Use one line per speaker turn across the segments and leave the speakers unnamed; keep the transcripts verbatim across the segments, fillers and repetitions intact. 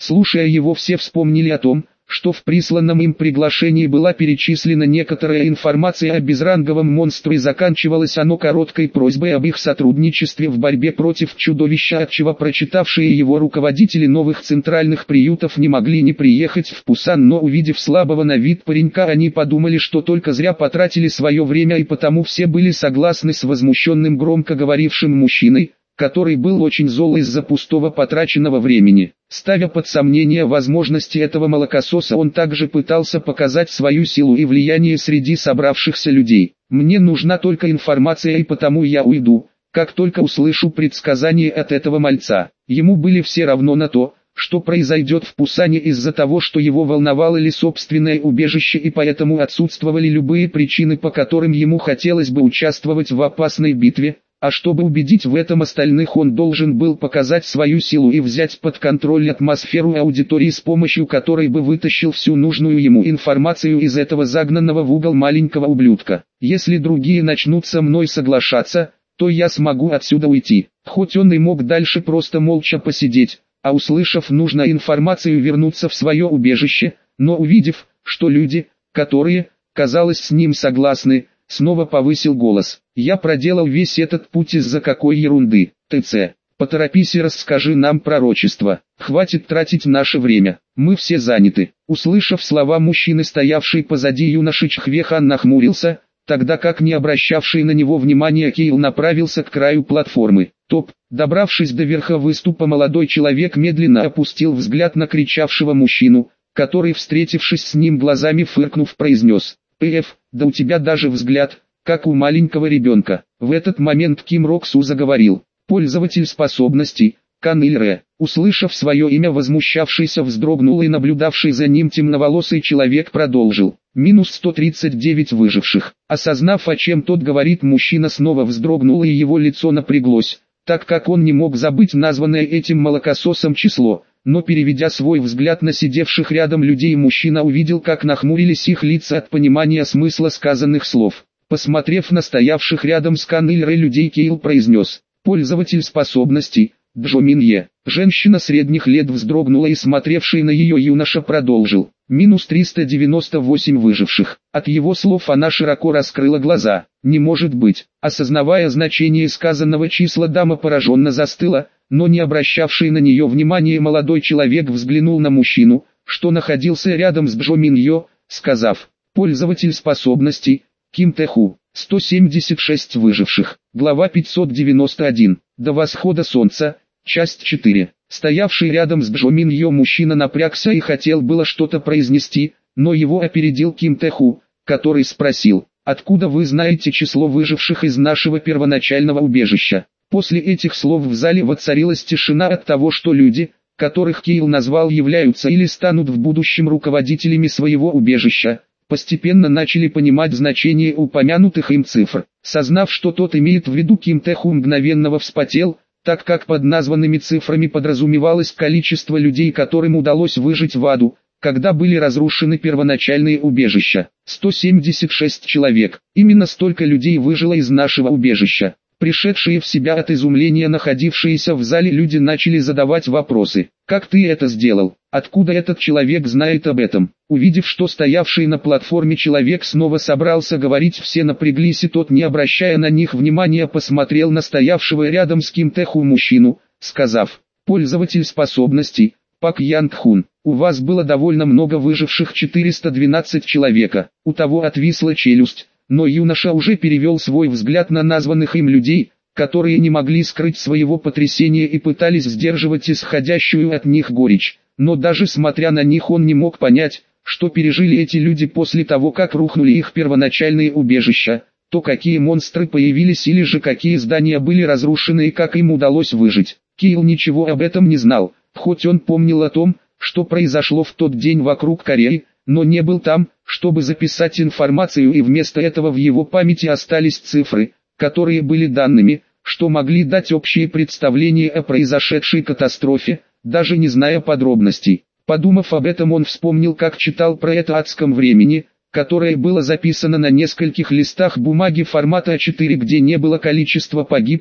Слушая его, все вспомнили о том, что в присланном им приглашении была перечислена некоторая информация о безранговом монстре, и заканчивалось оно короткой просьбой об их сотрудничестве в борьбе против чудовища, отчего прочитавшие его руководители новых центральных приютов не могли не приехать в Пусан, но увидев слабого на вид паренька, они подумали, что только зря потратили свое время, и потому все были согласны с возмущенным громко говорившим мужчиной, который был очень зол из-за пустого потраченного времени. Ставя под сомнение возможности этого молокососа, он также пытался показать свою силу и влияние среди собравшихся людей. «Мне нужна только информация, и потому я уйду, как только услышу предсказание от этого мальца». Ему были все равно на то, что произойдет в Пусане, из-за того, что его волновало ли собственное убежище, и поэтому отсутствовали любые причины, по которым ему хотелось бы участвовать в опасной битве. А чтобы убедить в этом остальных, он должен был показать свою силу и взять под контроль атмосферу аудитории, с помощью которой бы вытащил всю нужную ему информацию из этого загнанного в угол маленького ублюдка. Если другие начнут со мной соглашаться, то я смогу отсюда уйти. Хоть он и мог дальше просто молча посидеть, а услышав нужную информацию, вернуться в свое убежище, но увидев, что люди, которые, казалось, с ним согласны, снова повысил голос. «Я проделал весь этот путь из-за какой ерунды? ТЦ, поторопись и расскажи нам пророчество. Хватит тратить наше время, мы все заняты». Услышав слова мужчины, стоявший позади юноши Чхвехан нахмурился, тогда как не обращавший на него внимания Кейл направился к краю платформы. Топ, добравшись до верха выступа, молодой человек медленно опустил взгляд на кричавшего мужчину, который, встретившись с ним глазами, фыркнув, произнес: «Пф, да у тебя даже взгляд, как у маленького ребенка». В этот момент Ким Роксу заговорил. Пользователь способностей, Кан Иль-Ре. Услышав свое имя, возмущавшийся вздрогнул, и наблюдавший за ним темноволосый человек продолжил. Минус сто тридцать девять выживших. Осознав, о чем тот говорит, мужчина снова вздрогнул, и его лицо напряглось, так как он не мог забыть названное этим молокососом число. Но переведя свой взгляд на сидевших рядом людей, мужчина увидел, как нахмурились их лица от понимания смысла сказанных слов. Посмотрев на стоявших рядом с Кан Иль-Ре людей, Кейл произнес: «Пользователь способностей, Джо Минье». Женщина средних лет вздрогнула, и смотревший на ее юноша продолжил. Минус триста девяносто восемь выживших. От его слов она широко раскрыла глаза. «Не может быть». Осознавая значение сказанного числа, дама пораженно застыла, но не обращавший на нее внимания молодой человек взглянул на мужчину, что находился рядом с Джо Миньо, сказав: «Пользователь способностей, Ким Тэху». сто семьдесят шесть выживших. Глава пятьсот девяносто один. До восхода солнца. Часть четыре. Стоявший рядом с Джо Миньо мужчина напрягся и хотел было что-то произнести, но его опередил Ким Тэху, который спросил: «Откуда вы знаете число выживших из нашего первоначального убежища?» После этих слов в зале воцарилась тишина от того, что люди, которых Кейл назвал, являются или станут в будущем руководителями своего убежища, постепенно начали понимать значение упомянутых им цифр. Сознав, что тот имеет в виду, Ким Тэху мгновенно вспотел, так как под названными цифрами подразумевалось количество людей, которым удалось выжить в аду, когда были разрушены первоначальные убежища. сто семьдесят шесть человек. Именно столько людей выжило из нашего убежища. Пришедшие в себя от изумления находившиеся в зале люди начали задавать вопросы. «Как ты это сделал? Откуда этот человек знает об этом?» Увидев, что стоявший на платформе человек снова собрался говорить, все напряглись, и тот, не обращая на них внимания, посмотрел на стоявшего рядом с Ким Тэху мужчину, сказав: «Пользователь способностей, Пак Янг Хун, у вас было довольно много выживших, четыреста двенадцать человека». У того отвисла челюсть, но юноша уже перевел свой взгляд на названных им людей, которые не могли скрыть своего потрясения и пытались сдерживать исходящую от них горечь. Но даже смотря на них, он не мог понять, что пережили эти люди после того, как рухнули их первоначальные убежища, то какие монстры появились или же какие здания были разрушены и как им удалось выжить. Кейл ничего об этом не знал, хоть он помнил о том, что произошло в тот день вокруг Кореи, но не был там, чтобы записать информацию, и вместо этого в его памяти остались цифры, которые были данными, что могли дать общее представление о произошедшей катастрофе, даже не зная подробностей. Подумав об этом, он вспомнил, как читал про это адском времени, которое было записано на нескольких листах бумаги формата а четыре, где не было количества погибших,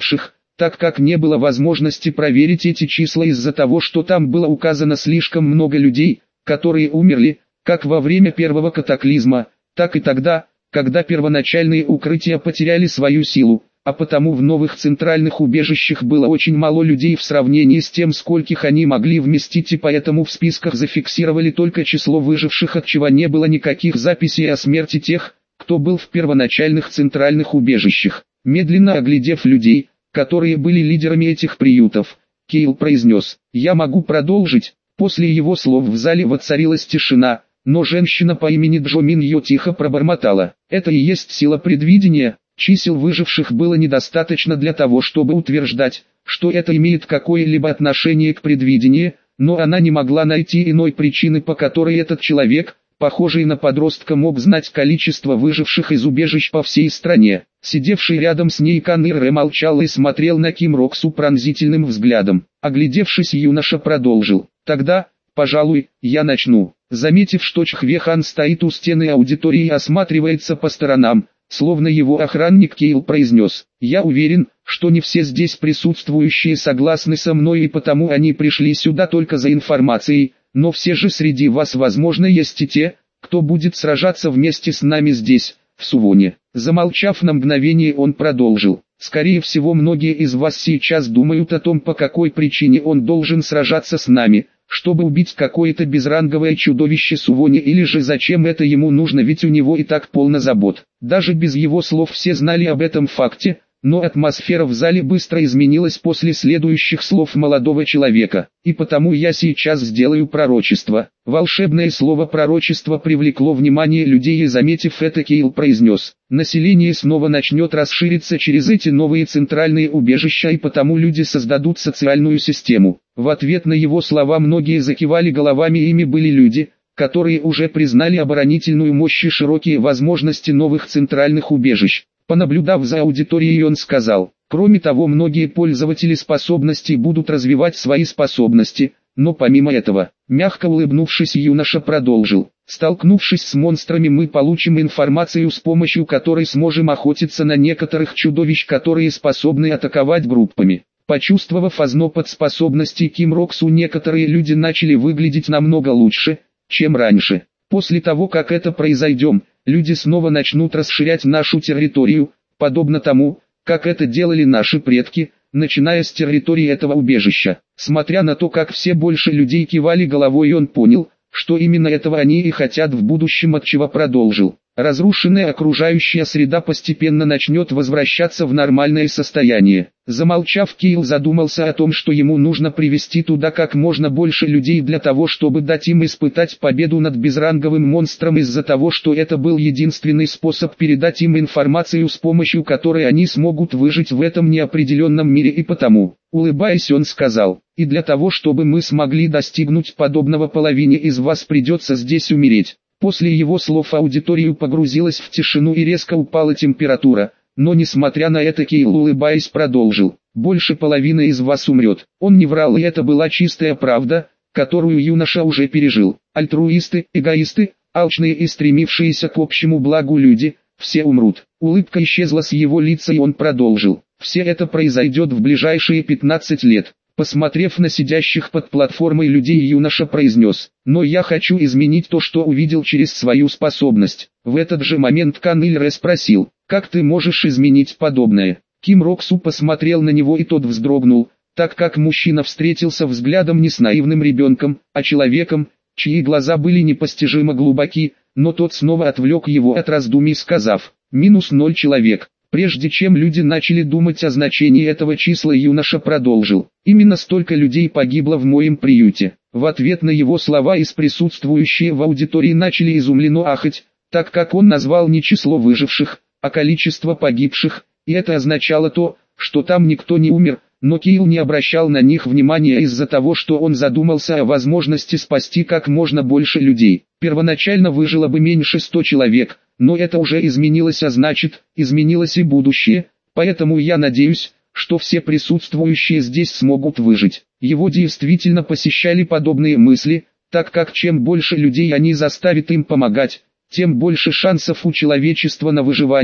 так как не было возможности проверить эти числа из-за того, что там было указано слишком много людей, которые умерли, как во время первого катаклизма, так и тогда, когда первоначальные укрытия потеряли свою силу, а потому в новых центральных убежищах было очень мало людей в сравнении с тем, скольких они могли вместить, и поэтому в списках зафиксировали только число выживших, отчего не было никаких записей о смерти тех, кто был в первоначальных центральных убежищах. Медленно оглядев людей, которые были лидерами этих приютов, Кейл произнес: «Я могу продолжить». После его слов в зале воцарилась тишина, но женщина по имени Джо Мин Йо тихо пробормотала: «Это и есть сила предвидения». Чисел выживших было недостаточно для того, чтобы утверждать, что это имеет какое-либо отношение к предвидению, но она не могла найти иной причины, по которой этот человек, похожий на подростка, мог знать количество выживших из убежищ по всей стране. Сидевший рядом с ней Канир Рэ молчал и смотрел на Ким Роксу пронзительным взглядом. Оглядевшись, юноша продолжил: «Тогда, пожалуй, я начну». Заметив, что Чхве Хан стоит у стены аудитории и осматривается по сторонам, словно его охранник, Кейл произнес: «Я уверен, что не все здесь присутствующие согласны со мной, и потому они пришли сюда только за информацией, но все же среди вас, возможно, есть и те, кто будет сражаться вместе с нами здесь, в Сувоне». Замолчав на мгновение, он продолжил: «Скорее всего, многие из вас сейчас думают о том, по какой причине он должен сражаться с нами, чтобы убить какое-то безранговое чудовище Сувони, или же зачем это ему нужно, ведь у него и так полно забот». Даже без его слов все знали об этом факте, но атмосфера в зале быстро изменилась после следующих слов молодого человека. «И потому я сейчас сделаю пророчество». Волшебное слово «пророчество» привлекло внимание людей, и, заметив это, Кейл произнес: «Население снова начнет расшириться через эти новые центральные убежища, и потому люди создадут социальную систему». В ответ на его слова многие закивали головами, ими были люди, которые уже признали оборонительную мощь и широкие возможности новых центральных убежищ. Понаблюдав за аудиторией, он сказал: «Кроме того, многие пользователи способностей будут развивать свои способности, но помимо этого». Мягко улыбнувшись, юноша продолжил: «Столкнувшись с монстрами, мы получим информацию, с помощью которой сможем охотиться на некоторых чудовищ, которые способны атаковать группами». Почувствовав озноб от способностей Ким Роксу, некоторые люди начали выглядеть намного лучше, чем раньше. После того, как это произойдет, люди снова начнут расширять нашу территорию, подобно тому, как это делали наши предки, начиная с территории этого убежища. Смотря на то, как все больше людей кивали головой, он понял, что именно этого они и хотят в будущем, отчего продолжил: «Разрушенная окружающая среда постепенно начнет возвращаться в нормальное состояние». Замолчав, Кейл задумался о том, что ему нужно привести туда как можно больше людей для того, чтобы дать им испытать победу над безранговым монстром, из-за того, что это был единственный способ передать им информацию, с помощью которой они смогут выжить в этом неопределенном мире, и потому, улыбаясь, он сказал: «И для того, чтобы мы смогли достигнуть подобного, половине из вас придется здесь умереть». После его слов аудитория погрузилась в тишину и резко упала температура, но несмотря на это, Кейл, улыбаясь, продолжил: «Больше половины из вас умрет». Он не врал, и это была чистая правда, которую юноша уже пережил. Альтруисты, эгоисты, алчные и стремившиеся к общему благу люди, все умрут. Улыбка исчезла с его лица, и он продолжил: «Все это произойдет в ближайшие пятнадцать лет». Посмотрев на сидящих под платформой людей, юноша произнес: «Но я хочу изменить то, что увидел через свою способность». В этот же момент Канир Рэ спросил: «Как ты можешь изменить подобное?» Ким Роксу посмотрел на него, и тот вздрогнул, так как мужчина встретился взглядом не с наивным ребенком, а человеком, чьи глаза были непостижимо глубоки, но тот снова отвлек его от раздумий, сказав: «Минус ноль человек». Прежде чем люди начали думать о значении этого числа, юноша продолжил: «Именно столько людей погибло в моем приюте». В ответ на его слова из присутствующие в аудитории начали изумленно ахать, так как он назвал не число выживших, а количество погибших, и это означало то, что там никто не умер, но Кейл не обращал на них внимания из-за того, что он задумался о возможности спасти как можно больше людей. Первоначально выжило бы меньше ста человек, но это уже изменилось, а значит, изменилось и будущее, поэтому я надеюсь, что все присутствующие здесь смогут выжить. Его действительно посещали подобные мысли, так как чем больше людей они заставят им помогать, тем больше шансов у человечества на выживание,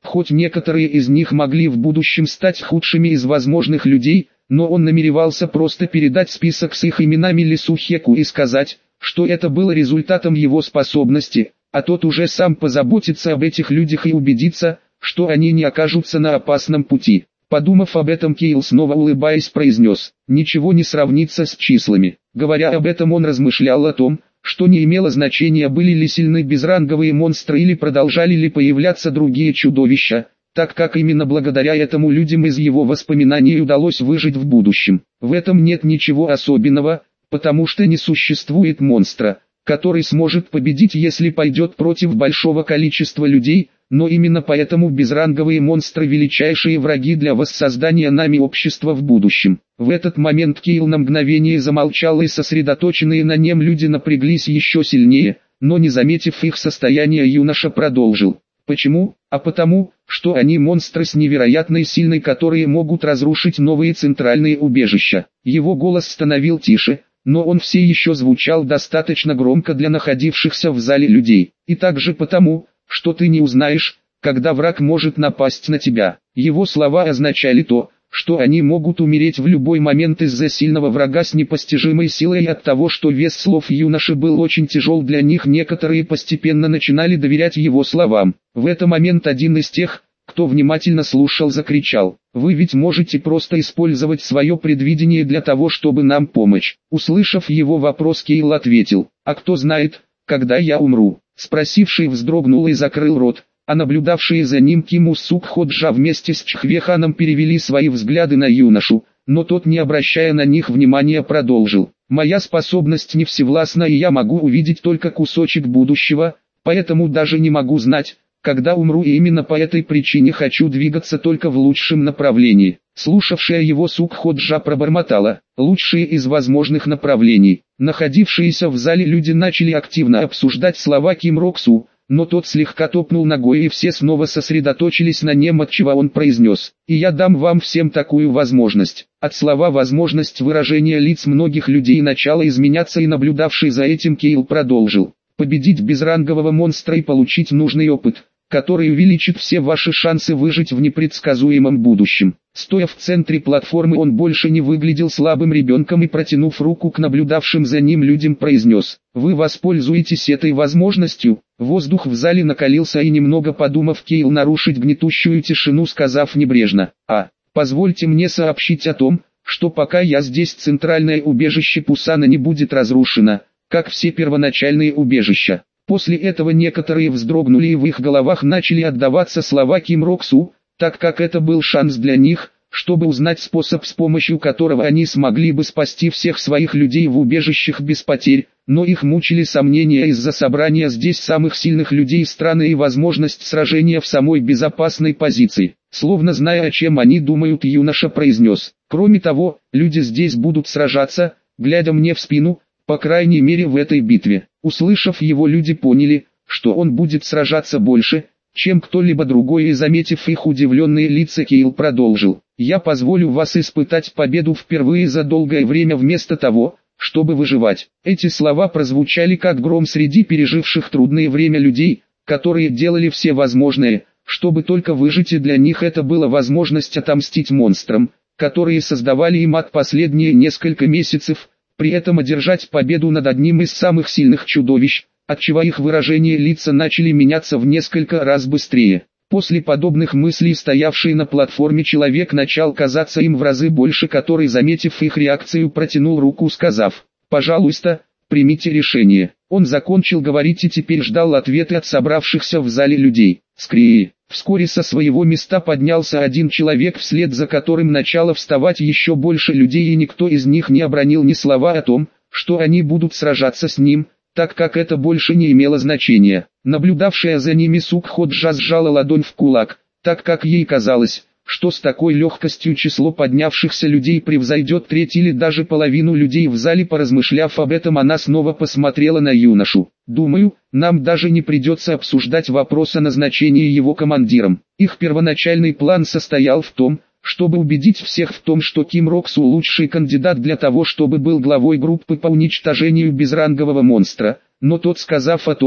Хоть некоторые из них могли в будущем стать худшими из возможных людей, но он намеревался просто передать список с их именами Лису Хеку и сказать, что это было результатом его способности, а тот уже сам позаботится об этих людях и убедится, что они не окажутся на опасном пути. Подумав об этом, Кейл снова улыбаясь произнес: «Ничего не сравнится с числами». Говоря об этом, он размышлял о том, что не имело значения, были ли сильны безранговые монстры или продолжали ли появляться другие чудовища, так как именно благодаря этому людям из его воспоминаний удалось выжить в будущем. В этом нет ничего особенного, потому что не существует монстра, который сможет победить, если пойдет против большого количества людей, но именно поэтому безранговые монстры — величайшие враги для воссоздания нами общества в будущем. В этот момент Кейл на мгновение замолчал, и сосредоточенные на нем люди напряглись еще сильнее, но не заметив их состояние, юноша продолжил: «Почему? А потому, что они монстры с невероятной силой, которые могут разрушить новые центральные убежища». Его голос становился тише, но он все еще звучал достаточно громко для находившихся в зале людей. «И также потому, что ты не узнаешь, когда враг может напасть на тебя». Его слова означали то, что они могут умереть в любой момент из-за сильного врага с непостижимой силой, и от того, что вес слов юноши был очень тяжел для них, некоторые постепенно начинали доверять его словам. В этот момент один из тех, кто внимательно слушал, закричал: «Вы ведь можете просто использовать свое предвидение для того, чтобы нам помочь». Услышав его вопрос, Кейл ответил: «А кто знает, когда я умру?» Спросивший вздрогнул и закрыл рот, а наблюдавшие за ним Киму Сукходжа вместе с Чхвеханом перевели свои взгляды на юношу, но тот, не обращая на них внимания, продолжил: «Моя способность не всевластна, и я могу увидеть только кусочек будущего, поэтому даже не могу знать, когда умру, и именно по этой причине хочу двигаться только в лучшем направлении». Слушавшая его Сукходжа пробормотала: «Лучшие из возможных направлений». Находившиеся в зале люди начали активно обсуждать слова Ким Роксу, но тот слегка топнул ногой, и все снова сосредоточились на нем, отчего он произнес: «И я дам вам всем такую возможность». От слова «возможность» выражения лиц многих людей начало изменяться, и наблюдавший за этим Кейл продолжил: «Победить безрангового монстра и получить нужный опыт, который увеличит все ваши шансы выжить в непредсказуемом будущем». Стоя в центре платформы, он больше не выглядел слабым ребенком и, протянув руку к наблюдавшим за ним людям, произнес: «Вы воспользуетесь этой возможностью». Воздух в зале накалился, и, немного подумав, Кейл нарушить гнетущую тишину, сказав небрежно: «А, позвольте мне сообщить о том, что пока я здесь, центральное убежище Пусана не будет разрушено, как все первоначальные убежища». После этого некоторые вздрогнули, и в их головах начали отдаваться слова Ким Роксу, так как это был шанс для них, чтобы узнать способ, с помощью которого они смогли бы спасти всех своих людей в убежищах без потерь, но их мучили сомнения из-за собрания здесь самых сильных людей страны и возможность сражения в самой безопасной позиции. Словно зная, о чем они думают, юноша произнес: «Кроме того, люди здесь будут сражаться, глядя мне в спину, по крайней мере в этой битве». Услышав его, люди поняли, что он будет сражаться больше, чем кто-либо другой, и, заметив их удивленные лица, Кейл продолжил: «Я позволю вас испытать победу впервые за долгое время вместо того, чтобы выживать». Эти слова прозвучали как гром среди переживших трудное время людей, которые делали все возможное, чтобы только выжить, и для них это была возможность отомстить монстрам, которые создавали им ад последние несколько месяцев, при этом одержать победу над одним из самых сильных чудовищ, отчего их выражения лица начали меняться в несколько раз быстрее. После подобных мыслей стоявший на платформе человек начал казаться им в разы больше, который, заметив их реакцию, протянул руку, сказав: «Пожалуйста, примите решение». Он закончил говорить и теперь ждал ответы от собравшихся в зале людей. Скрии. Вскоре со своего места поднялся один человек, вслед за которым начало вставать еще больше людей, и никто из них не обронил ни слова о том, что они будут сражаться с ним, так как это больше не имело значения. Наблюдавшая за ними Сукходжа сжала ладонь в кулак, так как ей казалось, что с такой легкостью число поднявшихся людей превзойдет треть или даже половину людей в зале. Поразмышляв об этом, она снова посмотрела на юношу. «Думаю, нам даже не придется обсуждать вопрос о назначении его командиром». Их первоначальный план состоял в том, чтобы убедить всех в том, что Ким Роксу лучший кандидат для того, чтобы был главой группы по уничтожению безрангового монстра, но тот, сказав о том,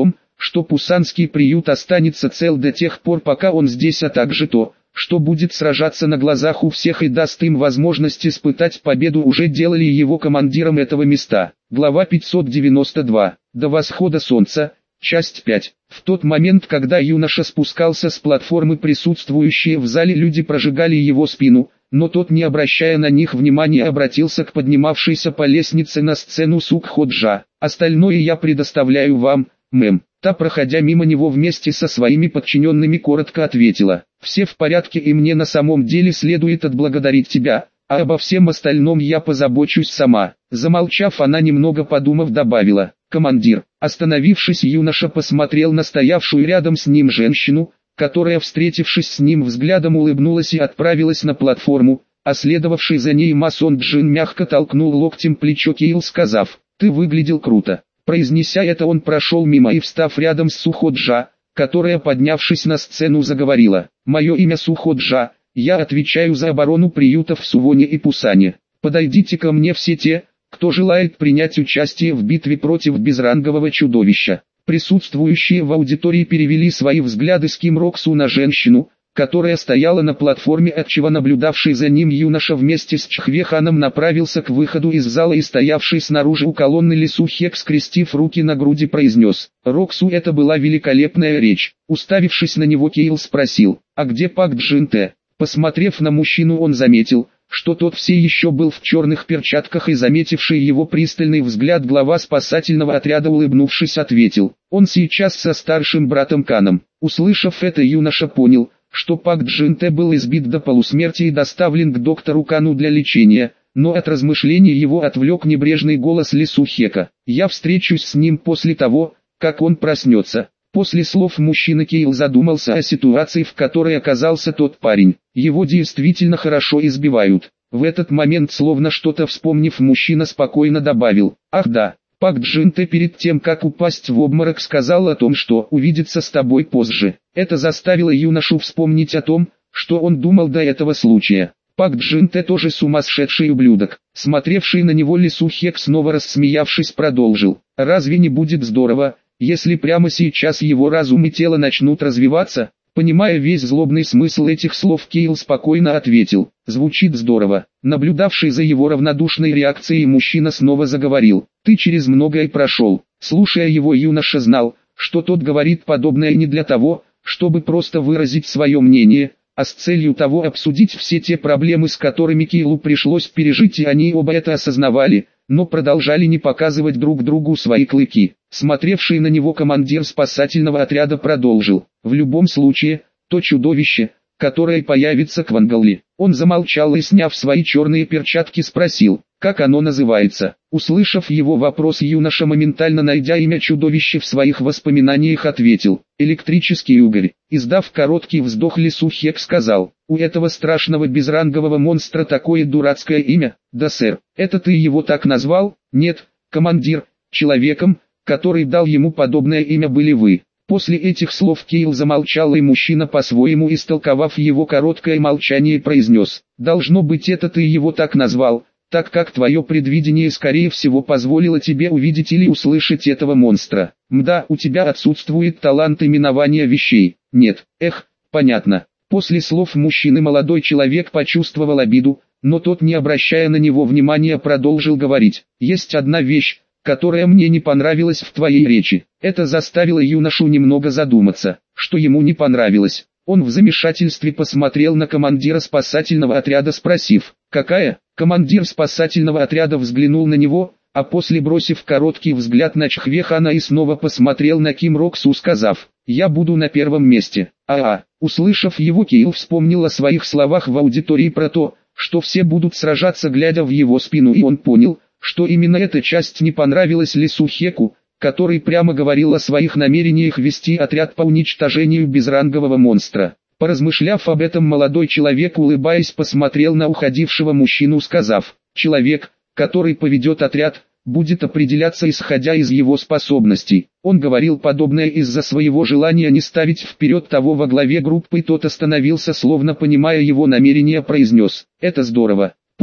что пусанский приют останется цел до тех пор, пока он здесь, а также то, что будет сражаться на глазах у всех и даст им возможность испытать победу, уже делали его командиром этого места. Глава пятьсот девяносто два. До восхода солнца. Часть пять. В тот момент, когда юноша спускался с платформы, присутствующие в зале люди прожигали его спину, но тот, не обращая на них внимания, обратился к поднимавшейся по лестнице на сцену Сукходжа. «Остальное я предоставляю вам, мэм». Та, проходя мимо него вместе со своими подчиненными, коротко ответила: «Все в порядке, и мне на самом деле следует отблагодарить тебя, а обо всем остальном я позабочусь сама». Замолчав, она, немного подумав, добавила: «Командир». Остановившись, юноша посмотрел на стоявшую рядом с ним женщину, которая, встретившись с ним взглядом, улыбнулась и отправилась на платформу, а следовавший за ней масон Джин мягко толкнул локтем плечо Кейл, сказав: «Ты выглядел круто». Произнеся это, он прошел мимо и, встав рядом с Суходжа, которая, поднявшись на сцену, заговорила: «Мое имя Суходжа, я отвечаю за оборону приютов в Сувоне и Пусане. Подойдите ко мне все те, кто желает принять участие в битве против безрангового чудовища». Присутствующие в аудитории перевели свои взгляды с Ким Роксу на женщину, которая стояла на платформе, отчего наблюдавший за ним юноша вместе с Чхвеханом направился к выходу из зала, и стоявший снаружи у колонны Ли Сухек, скрестив руки на груди, произнес: «Роксу, это была великолепная речь». Уставившись на него, Кейл спросил: «А где Пак Джин-те?» Посмотрев на мужчину, он заметил, что тот все еще был в черных перчатках, и, заметивший его пристальный взгляд, глава спасательного отряда, улыбнувшись, ответил: «Он сейчас со старшим братом Каном». Услышав это, юноша понял, что Пак Джин-те был избит до полусмерти и доставлен к доктору Кану для лечения, но от размышлений его отвлек небрежный голос Ли Сухека: «Я встречусь с ним после того, как он проснется». После слов мужчины Кейл задумался о ситуации, в которой оказался тот парень. Его действительно хорошо избивают. В этот момент, словно что-то вспомнив, мужчина спокойно добавил: «Ах да, Пак Джин-те перед тем, как упасть в обморок, сказал о том, что увидится с тобой позже». Это заставило юношу вспомнить о том, что он думал до этого случая. Пак Джин-те тоже сумасшедший ублюдок. Смотревший на него Ли Сухек, снова рассмеявшись, продолжил: «Разве не будет здорово, если прямо сейчас его разум и тело начнут развиваться?» Понимая весь злобный смысл этих слов, Кейл спокойно ответил: «Звучит здорово». Наблюдавший за его равнодушной реакцией, мужчина снова заговорил: «Ты через многое прошел». Слушая его, юноша знал, что тот говорит подобное не для того, чтобы просто выразить свое мнение, а с целью того обсудить все те проблемы, с которыми Кейлу пришлось пережить, и они оба это осознавали, но продолжали не показывать друг другу свои клыки. Смотревший на него командир спасательного отряда продолжил: «В любом случае, то чудовище, которое появится к Вангалли». Он замолчал и, сняв свои черные перчатки, спросил: «Как оно называется?» Услышав его вопрос, юноша, моментально найдя имя чудовища в своих воспоминаниях, ответил: «Электрический угорь». Издав короткий вздох, Ли Сухек сказал: «У этого страшного безрангового монстра такое дурацкое имя?» «Да, сэр. Это ты его так назвал?» «Нет, командир. Человеком, который дал ему подобное имя, были вы». После этих слов Кейл замолчал, и мужчина, по-своему истолковав его короткое молчание, произнес: «Должно быть, это ты его так назвал, так как твое предвидение, скорее всего, позволило тебе увидеть или услышать этого монстра. Мда, у тебя отсутствует талант именования вещей». «Нет, эх, понятно». После слов мужчины молодой человек почувствовал обиду, но тот, не обращая на него внимания, продолжил говорить: «Есть одна вещь, которая мне не понравилась в твоей речи». Это заставило юношу немного задуматься, что ему не понравилось. Он в замешательстве посмотрел на командира спасательного отряда, спросив: «Какая?» Командир спасательного отряда взглянул на него, а после, бросив короткий взгляд на Чхвехана, и снова посмотрел на Ким Роксу, сказав: «Я буду на первом месте». А-а. Услышав его, Кейл вспомнил о своих словах в аудитории про то, что все будут сражаться, глядя в его спину, и он понял, что именно эта часть не понравилась Ли Сухеку, который прямо говорил о своих намерениях вести отряд по уничтожению безрангового монстра. Поразмышляв об этом, молодой человек, улыбаясь, посмотрел на уходившего мужчину, сказав: «Человек, который поведет отряд, будет определяться исходя из его способностей». Он говорил подобное из-за своего желания не ставить вперед того во главе группы, и тот остановился, словно понимая его намерения, произнес: «Это здорово».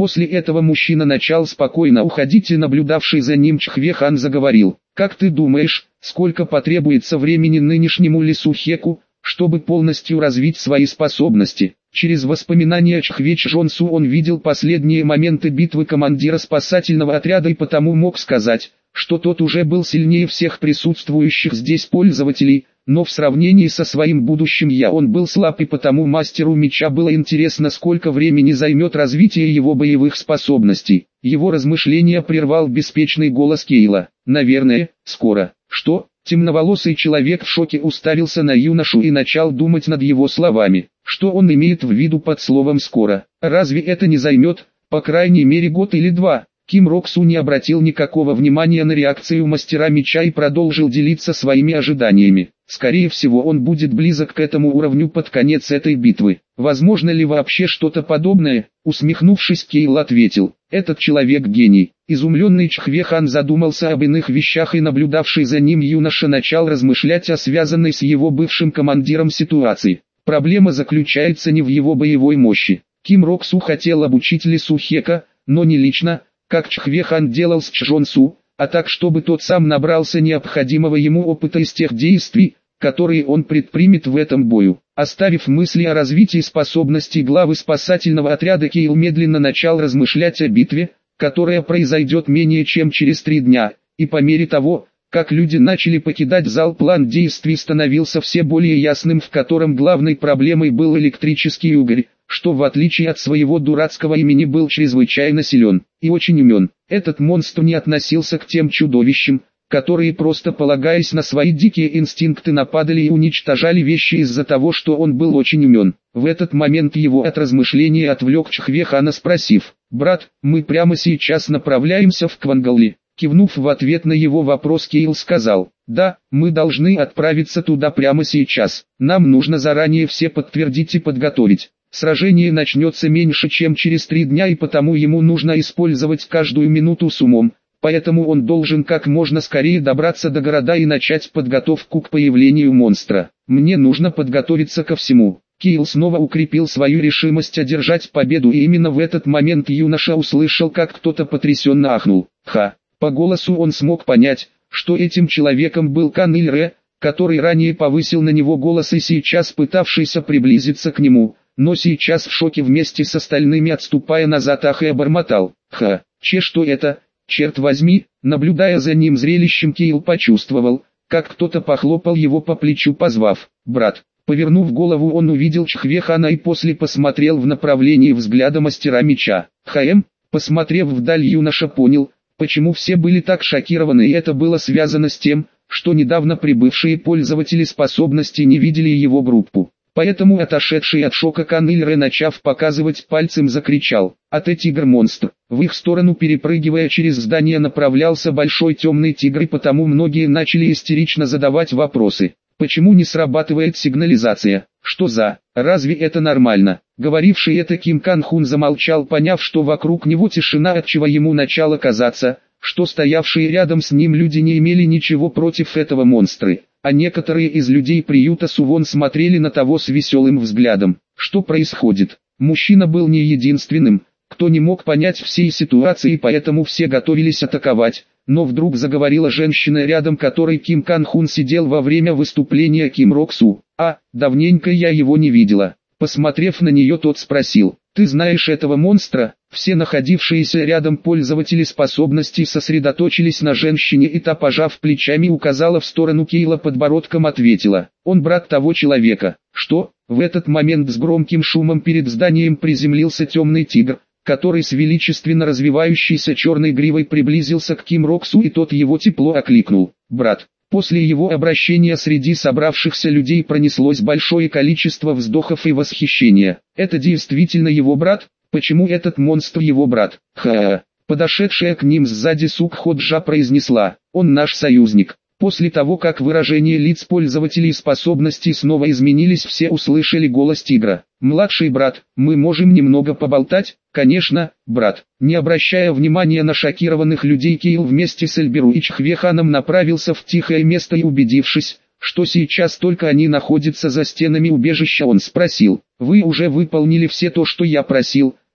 После этого мужчина начал спокойно уходить, и наблюдавший за ним Чхве-хан заговорил: «Как ты думаешь, сколько потребуется времени нынешнему Ли Сухеку, чтобы полностью развить свои способности?» Через воспоминания Чхве Чжонсу он видел последние моменты битвы командира спасательного отряда и потому мог сказать, что тот уже был сильнее всех присутствующих здесь пользователей, но в сравнении со своим будущим я он был слаб, и потому мастеру меча было интересно, сколько времени займет развитие его боевых способностей. Его размышления прервал беспечный голос Кейла: «Наверное, скоро». «Что?» Темноволосый человек в шоке уставился на юношу и начал думать над его словами. Что он имеет в виду под словом «скоро»? Разве это не займет, по крайней мере, год или два? Ким Роксу не обратил никакого внимания на реакцию мастера меча и продолжил делиться своими ожиданиями. Скорее всего, он будет близок к этому уровню под конец этой битвы. Возможно ли вообще что-то подобное? Усмехнувшись, Кейл ответил: «Этот человек гений». Изумленный Чхве-хан задумался об иных вещах, и наблюдавший за ним юноша начал размышлять о связанной с его бывшим командиром ситуации. Проблема заключается не в его боевой мощи. Ким Роксу хотел обучить Ли Сухека, но не лично, как Чхве-хан делал с Чжонсу, а так, чтобы тот сам набрался необходимого ему опыта из тех действий, которые он предпримет в этом бою. Оставив мысли о развитии способностей главы спасательного отряда, Кейл медленно начал размышлять о битве, которая произойдет менее чем через три дня, и по мере того, как люди начали покидать зал, план действий становился все более ясным, в котором главной проблемой был электрический угорь, что в отличие от своего дурацкого имени был чрезвычайно силен и очень умен. Этот монстр не относился к тем чудовищам, которые просто полагаясь на свои дикие инстинкты нападали и уничтожали вещи из-за того, что он был очень умен. В этот момент его от размышлений отвлек Чхве-хана, спросив: «Брат, мы прямо сейчас направляемся в Квангалли?» Кивнув в ответ на его вопрос, Кейл сказал: «Да, мы должны отправиться туда прямо сейчас. Нам нужно заранее все подтвердить и подготовить. Сражение начнется меньше чем через три дня, и потому ему нужно использовать каждую минуту с умом, поэтому он должен как можно скорее добраться до города и начать подготовку к появлению монстра. Мне нужно подготовиться ко всему». Кейл снова укрепил свою решимость одержать победу, и именно в этот момент юноша услышал, как кто-то потрясенно ахнул. «Ха!» По голосу он смог понять, что этим человеком был Кан Иль-Ре, который ранее повысил на него голос и сейчас пытавшийся приблизиться к нему, но сейчас в шоке вместе с остальными отступая назад, ах, и обормотал: «Ха, че что это, черт возьми!» Наблюдая за ним зрелищем, Кейл почувствовал, как кто-то похлопал его по плечу, позвав: «Брат». Повернув голову, он увидел Чхве-хана и после посмотрел в направлении взгляда мастера меча. «Хаэм?» Посмотрев вдаль, юноша понял, почему все были так шокированы, и это было связано с тем, что недавно прибывшие пользователи способностей не видели его группу. Поэтому отошедший от шока Кан Иль-Ре, начав показывать пальцем, закричал: «Это тигр-монстр!» В их сторону, перепрыгивая через здание, направлялся большой темный тигр, и потому многие начали истерично задавать вопросы. Почему не срабатывает сигнализация? Что за... Разве это нормально? Говоривший это Ким Кан Хун замолчал, поняв, что вокруг него тишина, отчего ему начало казаться, что стоявшие рядом с ним люди не имели ничего против этого монстра, а некоторые из людей приюта Сувон смотрели на того с веселым взглядом. Что происходит? Мужчина был не единственным, кто не мог понять всей ситуации, поэтому все готовились атаковать. Но вдруг заговорила женщина, рядом которой Ким Кан Хун сидел во время выступления Ким Роксу. «А, давненько я его не видела». Посмотрев на нее, тот спросил: «Ты знаешь этого монстра?» Все находившиеся рядом пользователи способностей сосредоточились на женщине, и та, пожав плечами, указала в сторону Кейла подбородком, ответила: «Он брат того человека». «Что?» В этот момент с громким шумом перед зданием приземлился темный тигр, который с величественно развивающейся черной гривой приблизился к Ким Роксу, и тот его тепло окликнул: «Брат». После его обращения среди собравшихся людей пронеслось большое количество вздохов и восхищения. «Это действительно его брат? Почему этот монстр его брат?» «Ха-ха!» Подошедшая к ним сзади Сукходжа произнесла: «Он наш союзник». После того, как выражение лиц пользователей способностей снова изменились, все услышали голос тигра: «Младший брат, мы можем немного поболтать?» «Конечно, брат». Не обращая внимания на шокированных людей, Кейл вместе с Эльберу и Чхве-ханом направился в тихое место, и убедившись, что сейчас только они находятся за стенами убежища, он спросил: «Вы уже выполнили все то, что я просил?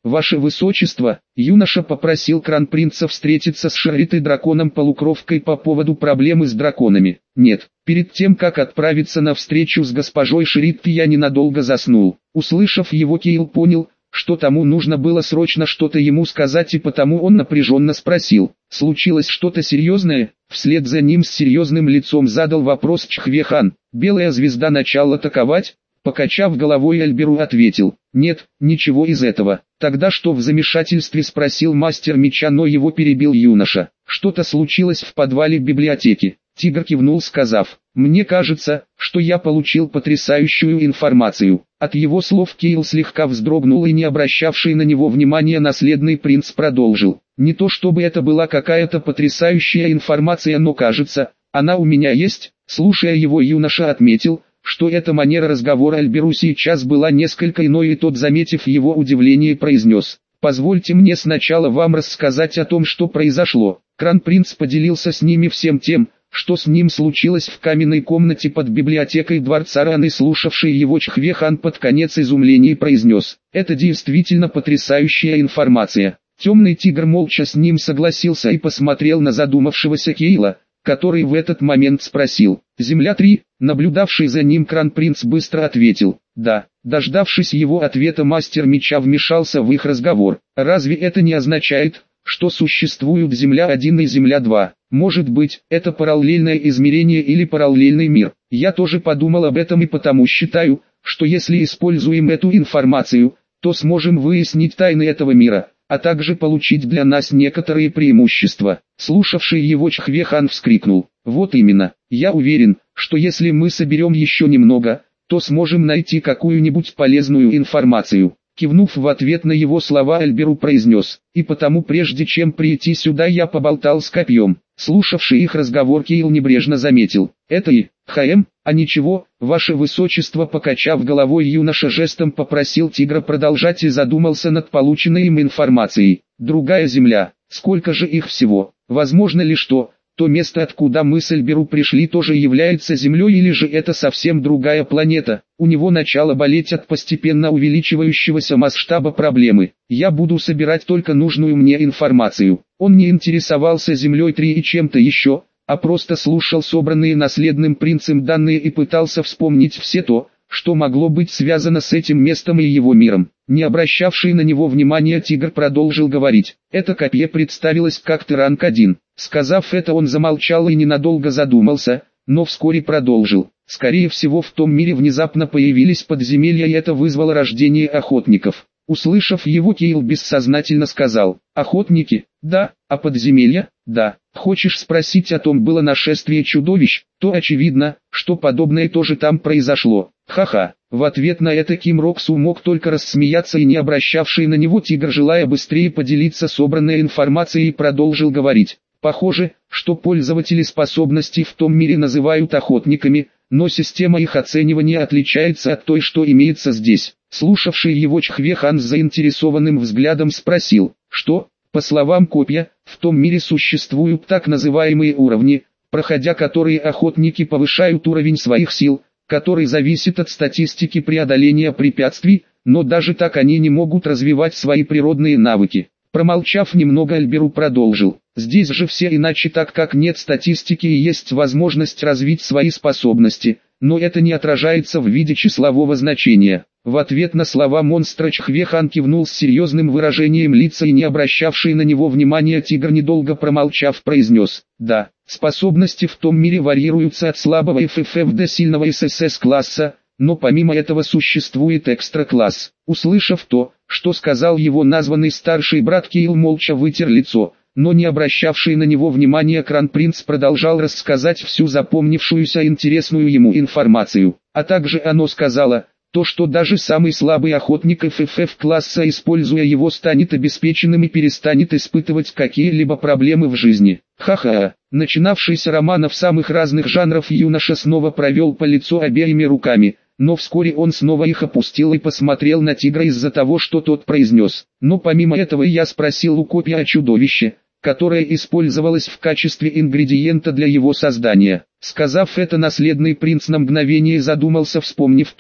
«Ваше Высочество», юноша попросил кронпринца встретиться с Шаритой-драконом-полукровкой по поводу проблемы с драконами. «Нет, перед тем как отправиться на встречу с госпожой Шариттой я ненадолго заснул». Услышав его, Кейл понял, что тому нужно было срочно что-то ему сказать, и потому он напряженно спросил: «Случилось что-то серьезное?» Вслед за ним с серьезным лицом задал вопрос Чхве-хан. «Белая звезда начала атаковать?» Покачав головой, Альберу ответил: «Нет, ничего из этого». «Тогда что?» — в замешательстве спросил мастер меча, но его перебил юноша. «Что-то случилось в подвале библиотеки». Тигр кивнул, сказав: «Мне кажется, что я получил потрясающую информацию». От его слов Кейл слегка вздрогнул, и не обращавший на него внимания наследный принц продолжил: «Не то чтобы это была какая-то потрясающая информация, но кажется, она у меня есть». Слушая его, юноша отметил, что эта манера разговора Альберу сейчас была несколько иной, и тот, заметив его удивление, произнес: «Позвольте мне сначала вам рассказать о том, что произошло». Кронпринц поделился с ними всем тем, что с ним случилось в каменной комнате под библиотекой дворца Раны. Слушавший его Чхве-хан под конец изумления произнес: «Это действительно потрясающая информация». Темный тигр молча с ним согласился и посмотрел на задумавшегося Кейла, который в этот момент спросил: «Земля три?» Наблюдавший за ним кронпринц быстро ответил: «Да». Дождавшись его ответа, мастер меча вмешался в их разговор: «Разве это не означает, что существуют Земля один и Земля два? Может быть, это параллельное измерение или параллельный мир? Я тоже подумал об этом, и потому считаю, что если используем эту информацию, то сможем выяснить тайны этого мира, а также получить для нас некоторые преимущества». Слушавший его Чхве-хан вскрикнул: «Вот именно, я уверен, что если мы соберем еще немного, то сможем найти какую-нибудь полезную информацию». Кивнув в ответ на его слова, Альберу произнес: «И потому прежде чем прийти сюда, я поболтал с копьем». Слушавший их разговор, Кейл небрежно заметил: «Это и ХМ, а ничего, ваше высочество». Покачав головой, юноша жестом попросил тигра продолжать и задумался над полученной им информацией. «Другая земля, сколько же их всего? Возможно ли, что то место, откуда мы с Альберу пришли, тоже является Землей, или же это совсем другая планета?» У него начало болеть от постепенно увеличивающегося масштаба проблемы. «Я буду собирать только нужную мне информацию». Он не интересовался Землей три и чем-то еще, а просто слушал собранные наследным принцем данные и пытался вспомнить все то, что могло быть связано с этим местом и его миром. Не обращавший на него внимания тигр продолжил говорить: «Это копье представилось как Т-ранг один». Сказав это, он замолчал и ненадолго задумался, но вскоре продолжил: «Скорее всего, в том мире внезапно появились подземелья, и это вызвало рождение охотников». Услышав его, Кейл бессознательно сказал: «Охотники? Да, а подземелья? Да. Хочешь спросить, о том было нашествие чудовищ? То очевидно, что подобное тоже там произошло. Ха-ха». В ответ на это Ким Роксу мог только рассмеяться, и не обращавший на него тигр, желая быстрее поделиться собранной информацией, продолжил говорить: «Похоже, что пользователи способностей в том мире называют охотниками, но система их оценивания отличается от той, что имеется здесь». Слушавший его Чхве-хан с заинтересованным взглядом спросил: «Что?» По словам копья, в том мире существуют так называемые уровни, проходя которые охотники повышают уровень своих сил, который зависит от статистики преодоления препятствий, но даже так они не могут развивать свои природные навыки. Промолчав немного, Альберу продолжил: «Здесь же все иначе, так как нет статистики и есть возможность развить свои способности, но это не отражается в виде числового значения». В ответ на слова монстра Чхве-хан кивнул с серьезным выражением лица, и не обращавший на него внимания тигр, недолго промолчав, произнес: «Да, способности в том мире варьируются от слабого эф эф эф до сильного эс эс эс-класса, но помимо этого существует экстра-класс». Услышав то, что сказал его названный старший брат, Кейл молча вытер лицо, но не обращавший на него внимания кронпринц продолжал рассказать всю запомнившуюся интересную ему информацию. А также оно сказала то, что даже самый слабый охотник эф эф эф-класса, используя его, станет обеспеченным и перестанет испытывать какие-либо проблемы в жизни. Ха-ха. Начинавшийся романов самых разных жанров юноша снова провел по лицу обеими руками, но вскоре он снова их опустил и посмотрел на тигра из-за того, что тот произнес: «Но помимо этого я спросил у копья о чудовище, которое использовалось в качестве ингредиента для его создания». Сказав это, наследный принц на мгновение задумался, вспомнив то,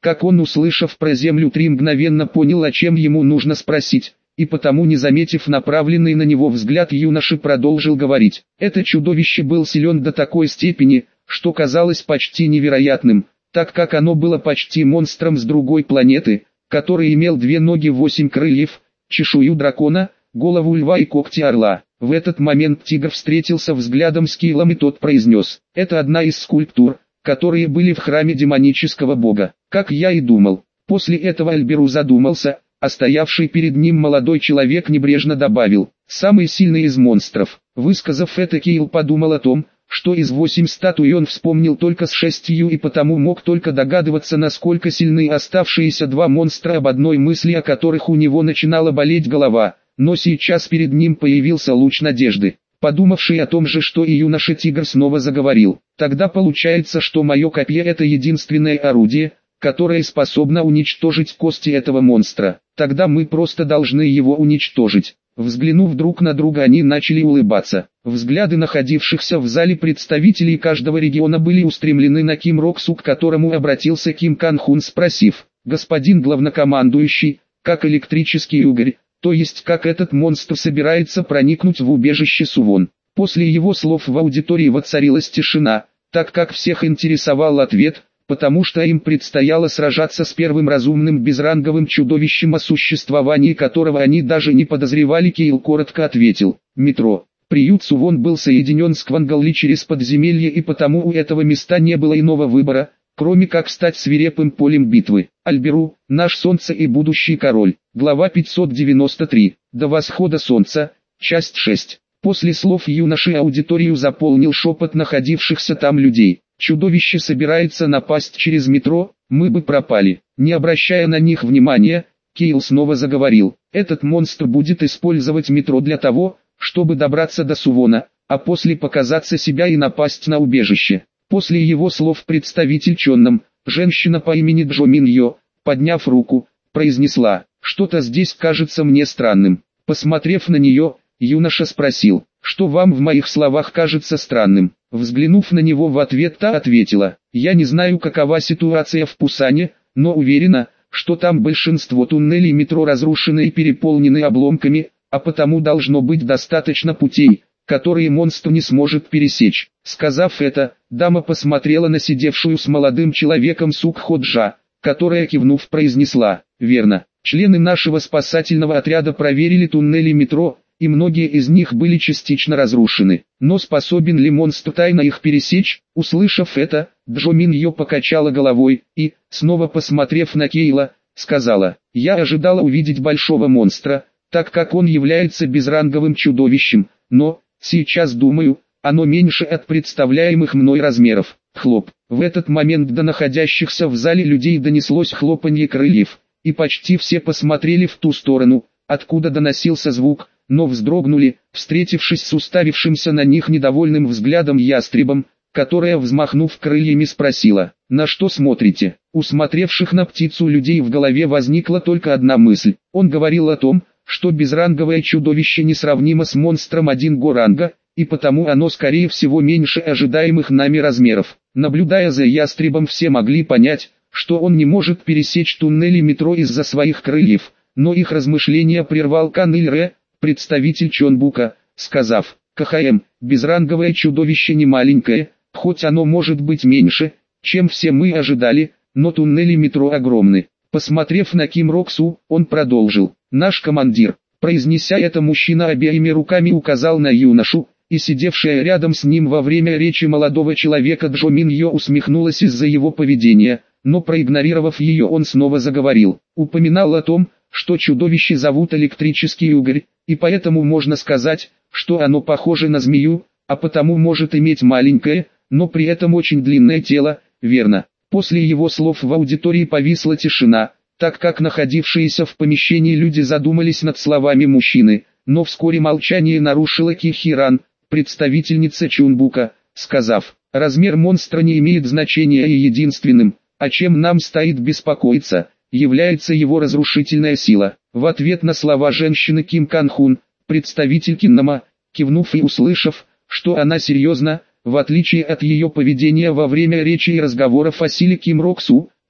Как он, услышав про Землю три, мгновенно понял, о чем ему нужно спросить, и потому, не заметив направленный на него взгляд юноши, продолжил говорить. Это чудовище был силен до такой степени, что казалось почти невероятным, так как оно было почти монстром с другой планеты, который имел две ноги, восемь крыльев, чешую дракона, голову льва и когти орла. В этот момент тигр встретился взглядом с Кейлом, и тот произнес: «Это одна из скульптур, которые были в храме демонического бога». Как я и думал. После этого Альберу задумался, а стоявший перед ним молодой человек небрежно добавил: «Самый сильный из монстров». Высказав это, Кейл подумал о том, что из восемь статуй он вспомнил только с шестью, и потому мог только догадываться, насколько сильны оставшиеся два монстра, об одной мысли о которых у него начинала болеть голова. Но сейчас перед ним появился луч надежды. Подумавший о том же, что и юноша-тигр, снова заговорил: «Тогда получается, что мое копье — это единственное орудие, которое способно уничтожить кости этого монстра. Тогда мы просто должны его уничтожить». Взглянув друг на друга, они начали улыбаться. Взгляды находившихся в зале представителей каждого региона были устремлены на Ким Роксу, к которому обратился Ким Кан Хун, спросив: «Господин главнокомандующий, как электрический угорь, то есть как этот монстр собирается проникнуть в убежище Сувон?» После его слов в аудитории воцарилась тишина, так как всех интересовал ответ, потому что им предстояло сражаться с первым разумным безранговым чудовищем, о существовании которого они даже не подозревали. Кейл коротко ответил: «Метро». Приют Сувон был соединен с Квангалли через подземелье, и потому у этого места не было иного выбора, кроме как стать свирепым полем битвы. Альберу, наш солнце и будущий король. Глава пятьсот девяносто три. До восхода солнца. Часть шесть. После слов юноши аудиторию заполнил шепот находившихся там людей. «Чудовище собирается напасть через метро, мы бы пропали». Не обращая на них внимания, Кейл снова заговорил: «Этот монстр будет использовать метро для того, чтобы добраться до Сувона, а после показаться себя и напасть на убежище». После его слов представитель Чоннам, женщина по имени Джо Мин Йо, подняв руку, произнесла: «Что-то здесь кажется мне странным». Посмотрев на нее, юноша спросил: «Что вам в моих словах кажется странным?» Взглянув на него в ответ, та ответила: «Я не знаю, какова ситуация в Пусане, но уверена, что там большинство туннелей метро разрушены и переполнены обломками, а потому должно быть достаточно путей, которые монстр не сможет пересечь». Сказав это, дама посмотрела на сидевшую с молодым человеком Сук Ходжа, которая, кивнув, произнесла: «Верно. Члены нашего спасательного отряда проверили туннели метро, и многие из них были частично разрушены. Но способен ли монстр тайно их пересечь?» Услышав это, Джо Мин Йо покачала головой и, снова посмотрев на Кейла, сказала: «Я ожидала увидеть большого монстра, так как он является безранговым чудовищем, но, сейчас думаю, оно меньше от представляемых мной размеров». Хлоп. В этот момент до находящихся в зале людей донеслось хлопанье крыльев, и почти все посмотрели в ту сторону, откуда доносился звук, но вздрогнули, встретившись с уставившимся на них недовольным взглядом ястребом, которая, взмахнув крыльями, спросила: «На что смотрите?» У смотревших на птицу людей в голове возникла только одна мысль. Он говорил о том, что безранговое чудовище несравнимо с монстром один-го ранга, и потому оно скорее всего меньше ожидаемых нами размеров. Наблюдая за ястребом, все могли понять, что он не может пересечь туннели метро из-за своих крыльев, но их размышления прервал Кан Иль Ре, представитель Чонбука, сказав: «КХМ, безранговое чудовище не маленькое, хоть оно может быть меньше, чем все мы ожидали, но туннели метро огромны». Посмотрев на Ким Роксу, он продолжил: «Наш командир». Произнеся это, мужчина обеими руками указал на юношу, и сидевшая рядом с ним во время речи молодого человека Джо Мин Йо усмехнулась из-за его поведения, но проигнорировав ее, он снова заговорил. Упоминал о том, что чудовище зовут электрический угорь, и поэтому можно сказать, что оно похоже на змею, а потому может иметь маленькое, но при этом очень длинное тело, верно. После его слов в аудитории повисла тишина, так как находившиеся в помещении люди задумались над словами мужчины, но вскоре молчание нарушила Ки Хиран, представительница Чунбука, сказав: «Размер монстра не имеет значения, и единственным, о чем нам стоит беспокоиться, является его разрушительная сила». В ответ на слова женщины Ким Кан Хун, представитель Киннама, кивнув и услышав, что она серьезна, в отличие от ее поведения во время речи и разговоров о силе Ким Роксу,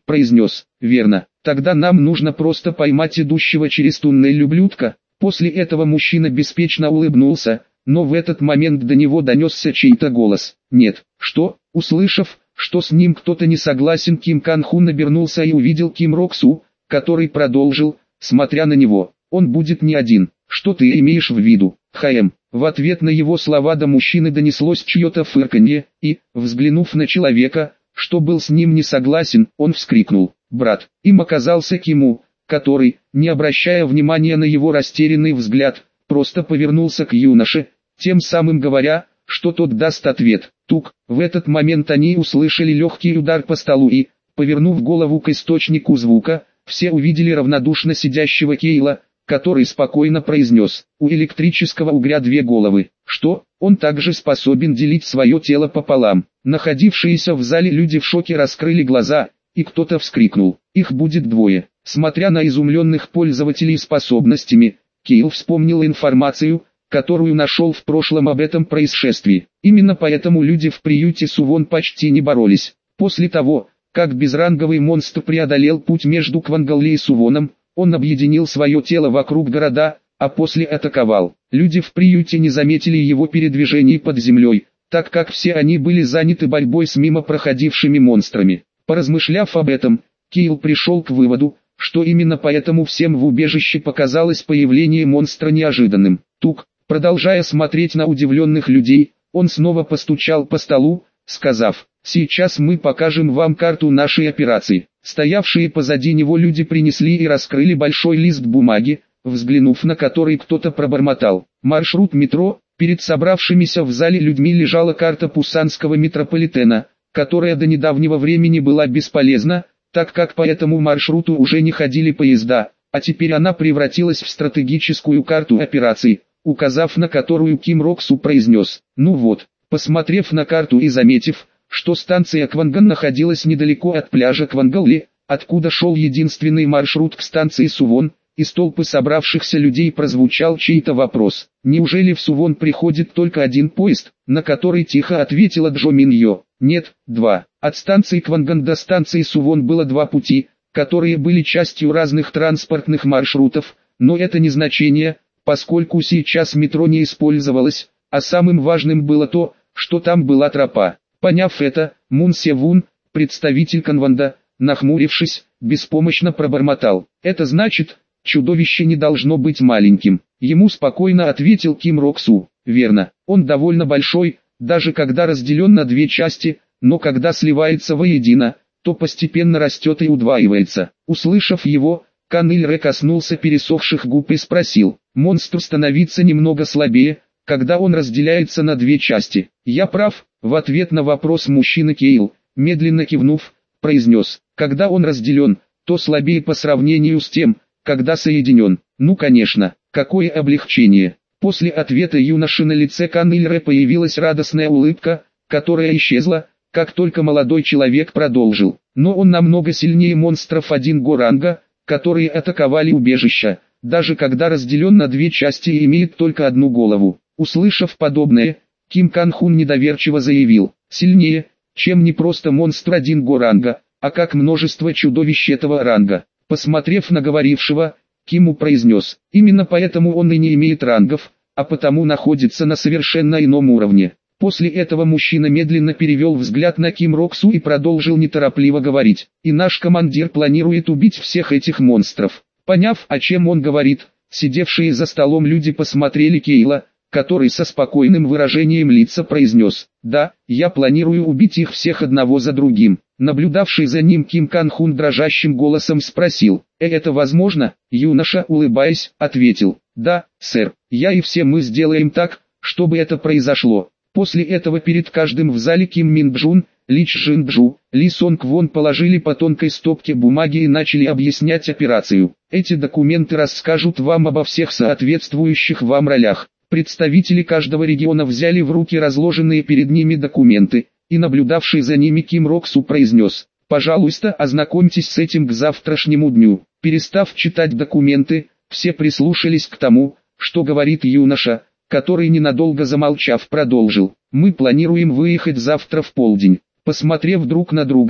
произнес. Верно. Тогда нам нужно просто поймать идущего через туннель ублюдка. После этого мужчина беспечно улыбнулся, но в этот момент до него донесся чей-то голос. Нет. Что? Услышав, что с ним кто-то не согласен, Ким Кан Хун обернулся и увидел Ким Рок Су, который продолжил, смотря на него. Он будет не один. Что ты имеешь в виду? Хэм. В ответ на его слова до мужчины донеслось чье-то фырканье, и, взглянув на человека, что был с ним не согласен, он вскрикнул. Брат. Им оказался Киму, который, не обращая внимания на его растерянный взгляд, просто повернулся к юноше, тем самым говоря, что тот даст ответ. Тук. В этот момент они услышали легкий удар по столу и, повернув голову к источнику звука, все увидели равнодушно сидящего Кейла, который спокойно произнес: «У электрического угря две головы». Что? Он также способен делить свое тело пополам. Находившиеся в зале люди в шоке раскрыли глаза, и кто-то вскрикнул: «Их будет двое». Смотря на изумленных пользователей способностями, Кейл вспомнил информацию, которую нашел в прошлом об этом происшествии. Именно поэтому люди в приюте Сувон почти не боролись. После того, как безранговый монстр преодолел путь между Квангалли и Сувоном, он объединил свое тело вокруг города, а после атаковал. Люди в приюте не заметили его передвижений под землей, так как все они были заняты борьбой с мимо проходившими монстрами. Поразмышляв об этом, Кейл пришел к выводу, что именно поэтому всем в убежище показалось появление монстра неожиданным. Тук, продолжая смотреть на удивленных людей, он снова постучал по столу, сказав: «Сейчас мы покажем вам карту нашей операции». Стоявшие позади него люди принесли и раскрыли большой лист бумаги, взглянув на который кто-то пробормотал: «Маршрут метро». Перед собравшимися в зале людьми лежала карта Пусанского метрополитена, которая до недавнего времени была бесполезна, так как по этому маршруту уже не ходили поезда, а теперь она превратилась в стратегическую карту операций, указав на которую Ким Рок Су произнес: «Ну вот». Посмотрев на карту и заметив, что станция Кванган находилась недалеко от пляжа Квангалли, откуда шел единственный маршрут к станции Сувон, из толпы собравшихся людей прозвучал чей-то вопрос: «Неужели в Сувон приходит только один поезд?» На который тихо ответила Джо Мин Йо: «Нет, два». От станции Кванган до станции Сувон было два пути, которые были частью разных транспортных маршрутов, но это не значение, поскольку сейчас метро не использовалось, а самым важным было то, что там была тропа. Поняв это, Мун Се Вун, представитель Конванда, нахмурившись, беспомощно пробормотал: «Это значит, чудовище не должно быть маленьким». Ему спокойно ответил Ким Рок Су: «Верно, он довольно большой, даже когда разделен на две части, но когда сливается воедино, то постепенно растет и удваивается». Услышав его, Кан Иль Рэ коснулся пересохших губ и спросил: «Монстр становится немного слабее, когда он разделяется на две части. Я прав?» В ответ на вопрос мужчины Кейл, медленно кивнув, произнес: «Когда он разделен, то слабее по сравнению с тем, когда соединен». «Ну конечно, какое облегчение!» После ответа юноши на лице Кан Иль Рэ появилась радостная улыбка, которая исчезла, как только молодой человек продолжил: «Но он намного сильнее монстров один го ранга, которые атаковали убежище, даже когда разделен на две части и имеет только одну голову». Услышав подобное, Ким Кан Хун недоверчиво заявил: «Сильнее, чем не просто монстр один го ранга, а как множество чудовищ этого ранга». Посмотрев на говорившего, Киму произнес: «Именно поэтому он и не имеет рангов, а потому находится на совершенно ином уровне». После этого мужчина медленно перевел взгляд на Ким Рок Су и продолжил неторопливо говорить: «И наш командир планирует убить всех этих монстров». Поняв, о чем он говорит, сидевшие за столом люди посмотрели Кейла, который со спокойным выражением лица произнес: «Да, я планирую убить их всех одного за другим». Наблюдавший за ним Ким Кан Хун дрожащим голосом спросил: «Э, это возможно?» Юноша, улыбаясь, ответил: «Да, сэр, я и все мы сделаем так, чтобы это произошло». После этого перед каждым в зале Ким Мин Джун, Ли Чжин Джу, Ли Сонг Вон положили по тонкой стопке бумаги и начали объяснять операцию. Эти документы расскажут вам обо всех соответствующих вам ролях. Представители каждого региона взяли в руки разложенные перед ними документы, и наблюдавший за ними Ким Рок Су произнес: «Пожалуйста, ознакомьтесь с этим к завтрашнему дню». Перестав читать документы, все прислушались к тому, что говорит юноша, который, ненадолго замолчав, продолжил: «Мы планируем выехать завтра в полдень». Посмотрев друг на друга,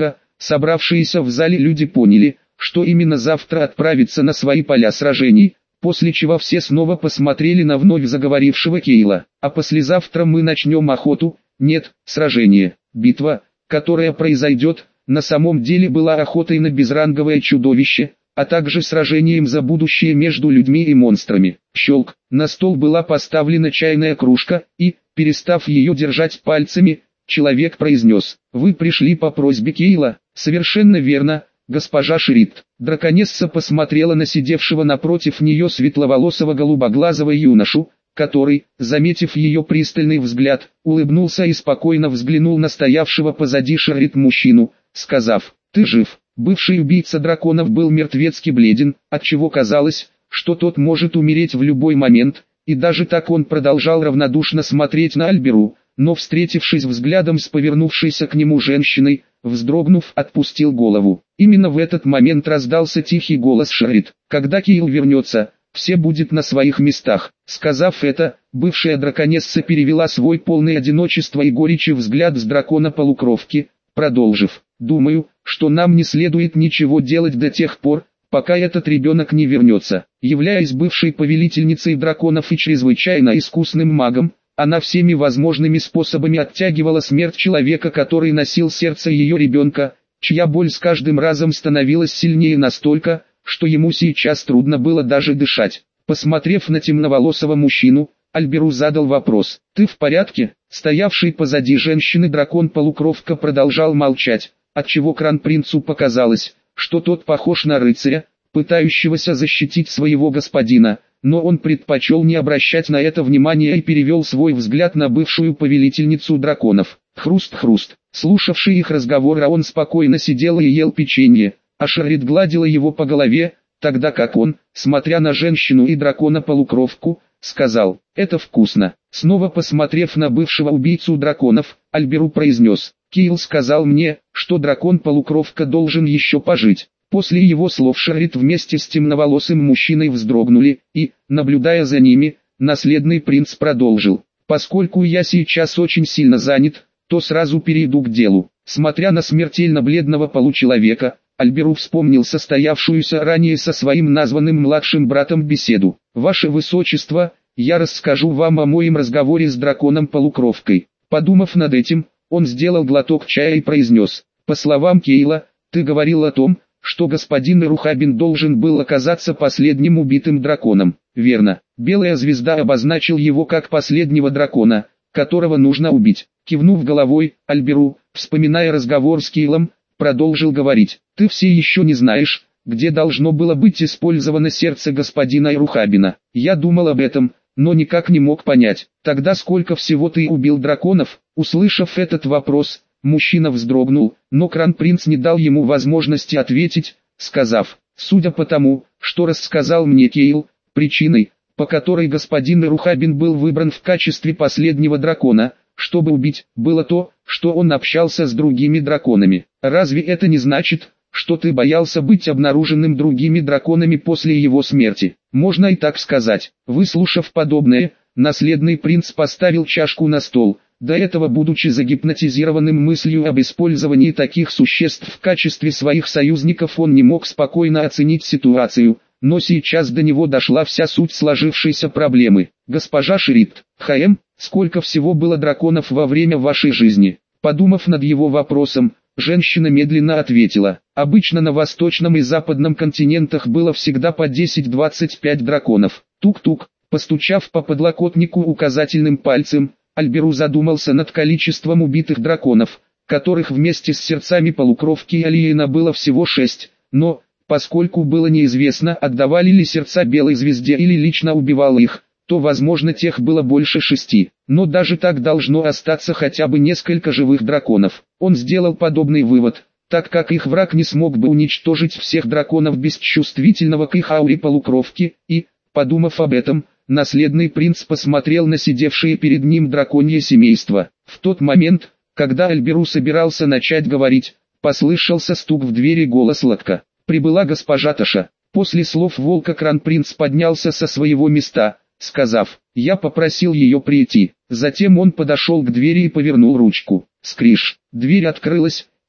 Собравшиеся в зале люди поняли, что именно завтра отправятся на свои поля сражений, после чего все снова посмотрели на вновь заговорившего Кейла. А послезавтра мы начнем охоту, нет, сражение. Битва, которая произойдет, на самом деле была охотой на безранговое чудовище, а также сражением за будущее между людьми и монстрами. Щелк, на стол была поставлена чайная кружка, и, перестав ее держать пальцами, человек произнес: «Вы пришли по просьбе Кейла?» «Совершенно верно, госпожа Шрид». Драконесса посмотрела на сидевшего напротив нее светловолосого голубоглазого юношу, который, заметив ее пристальный взгляд, улыбнулся и спокойно взглянул на стоявшего позади Шрид мужчину, сказав: «Ты жив». Бывший убийца драконов был мертвецки бледен, отчего казалось, что тот может умереть в любой момент, и даже так он продолжал равнодушно смотреть на Альберу, но, встретившись взглядом с повернувшейся к нему женщиной, вздрогнув, отпустил голову. Именно в этот момент раздался тихий голос Шрид: «Когда Кейл вернется, все будет на своих местах». Сказав это, бывшая драконесса перевела свой полный одиночества и горечи взгляд с дракона-полукровки, продолжив: «Думаю, что нам не следует ничего делать до тех пор, пока этот ребенок не вернется». Являясь бывшей повелительницей драконов и чрезвычайно искусным магом, она всеми возможными способами оттягивала смерть человека, который носил сердце ее ребенка, чья боль с каждым разом становилась сильнее настолько, что ему сейчас трудно было даже дышать. Посмотрев на темноволосого мужчину, Альберу задал вопрос: «Ты в порядке?» Стоявший позади женщины дракон-полукровка продолжал молчать, отчего Кронпринцу показалось, что тот похож на рыцаря, пытающегося защитить своего господина, но он предпочел не обращать на это внимания и перевел свой взгляд на бывшую повелительницу драконов. Хруст-хруст. Слушавший их разговор, а он спокойно сидел и ел печенье, а Шрид гладила его по голове, тогда как он, смотря на женщину и дракона-полукровку, сказал: «Это вкусно». Снова посмотрев на бывшего убийцу драконов, Альберу произнес: «Кейл сказал мне, что дракон-полукровка должен еще пожить». После его слов Шрид вместе с темноволосым мужчиной вздрогнули, и, наблюдая за ними, наследный принц продолжил: «Поскольку я сейчас очень сильно занят, то сразу перейду к делу». Смотря на смертельно бледного получеловека, Альберу вспомнил состоявшуюся ранее со своим названным младшим братом беседу. «Ваше Высочество, я расскажу вам о моем разговоре с драконом-полукровкой». Подумав над этим, он сделал глоток чая и произнес: «По словам Кейла, ты говорил о том, что господин Ирухабин должен был оказаться последним убитым драконом». «Верно. Белая звезда обозначил его как последнего дракона, которого нужно убить». Кивнув головой, Альберу, вспоминая разговор с Кейлом, продолжил говорить: «Ты все еще не знаешь, где должно было быть использовано сердце господина Ирухабина. Я думал об этом, но никак не мог понять. Тогда сколько всего ты убил драконов?» Услышав этот вопрос, мужчина вздрогнул, но Кронпринц не дал ему возможности ответить, сказав: «Судя по тому, что рассказал мне Кейл, причиной, по которой господин Ирухабин был выбран в качестве последнего дракона, чтобы убить, было то, что он общался с другими драконами. Разве это не значит, что ты боялся быть обнаруженным другими драконами после его смерти?» «Можно и так сказать». Выслушав подобное, наследный принц поставил чашку на стол. До этого, будучи загипнотизированным мыслью об использовании таких существ в качестве своих союзников, он не мог спокойно оценить ситуацию, но сейчас до него дошла вся суть сложившейся проблемы. «Госпожа Шрид, ХМ, сколько всего было драконов во время вашей жизни?» Подумав над его вопросом, женщина медленно ответила: «Обычно на восточном и западном континентах было всегда по десять-двадцать пять драконов». Тук-тук, постучав по подлокотнику указательным пальцем, Альберу задумался над количеством убитых драконов, которых вместе с сердцами полукровки и Алиена было всего шесть, но, поскольку было неизвестно, отдавали ли сердца Белой Звезде или лично убивал их, то возможно тех было больше шести, но даже так должно остаться хотя бы несколько живых драконов. Он сделал подобный вывод, так как их враг не смог бы уничтожить всех драконов без чувствительного к их ауре полукровки, и, подумав об этом, наследный принц посмотрел на сидевшее перед ним драконье семейство. В тот момент, когда Альберу собирался начать говорить, послышался стук в двери, голос Латка. Прибыла госпожа Таша. После слов волка Кронпринц поднялся со своего места, сказав: «Я попросил ее прийти». Затем он подошел к двери и повернул ручку. Скриш. Дверь открылась,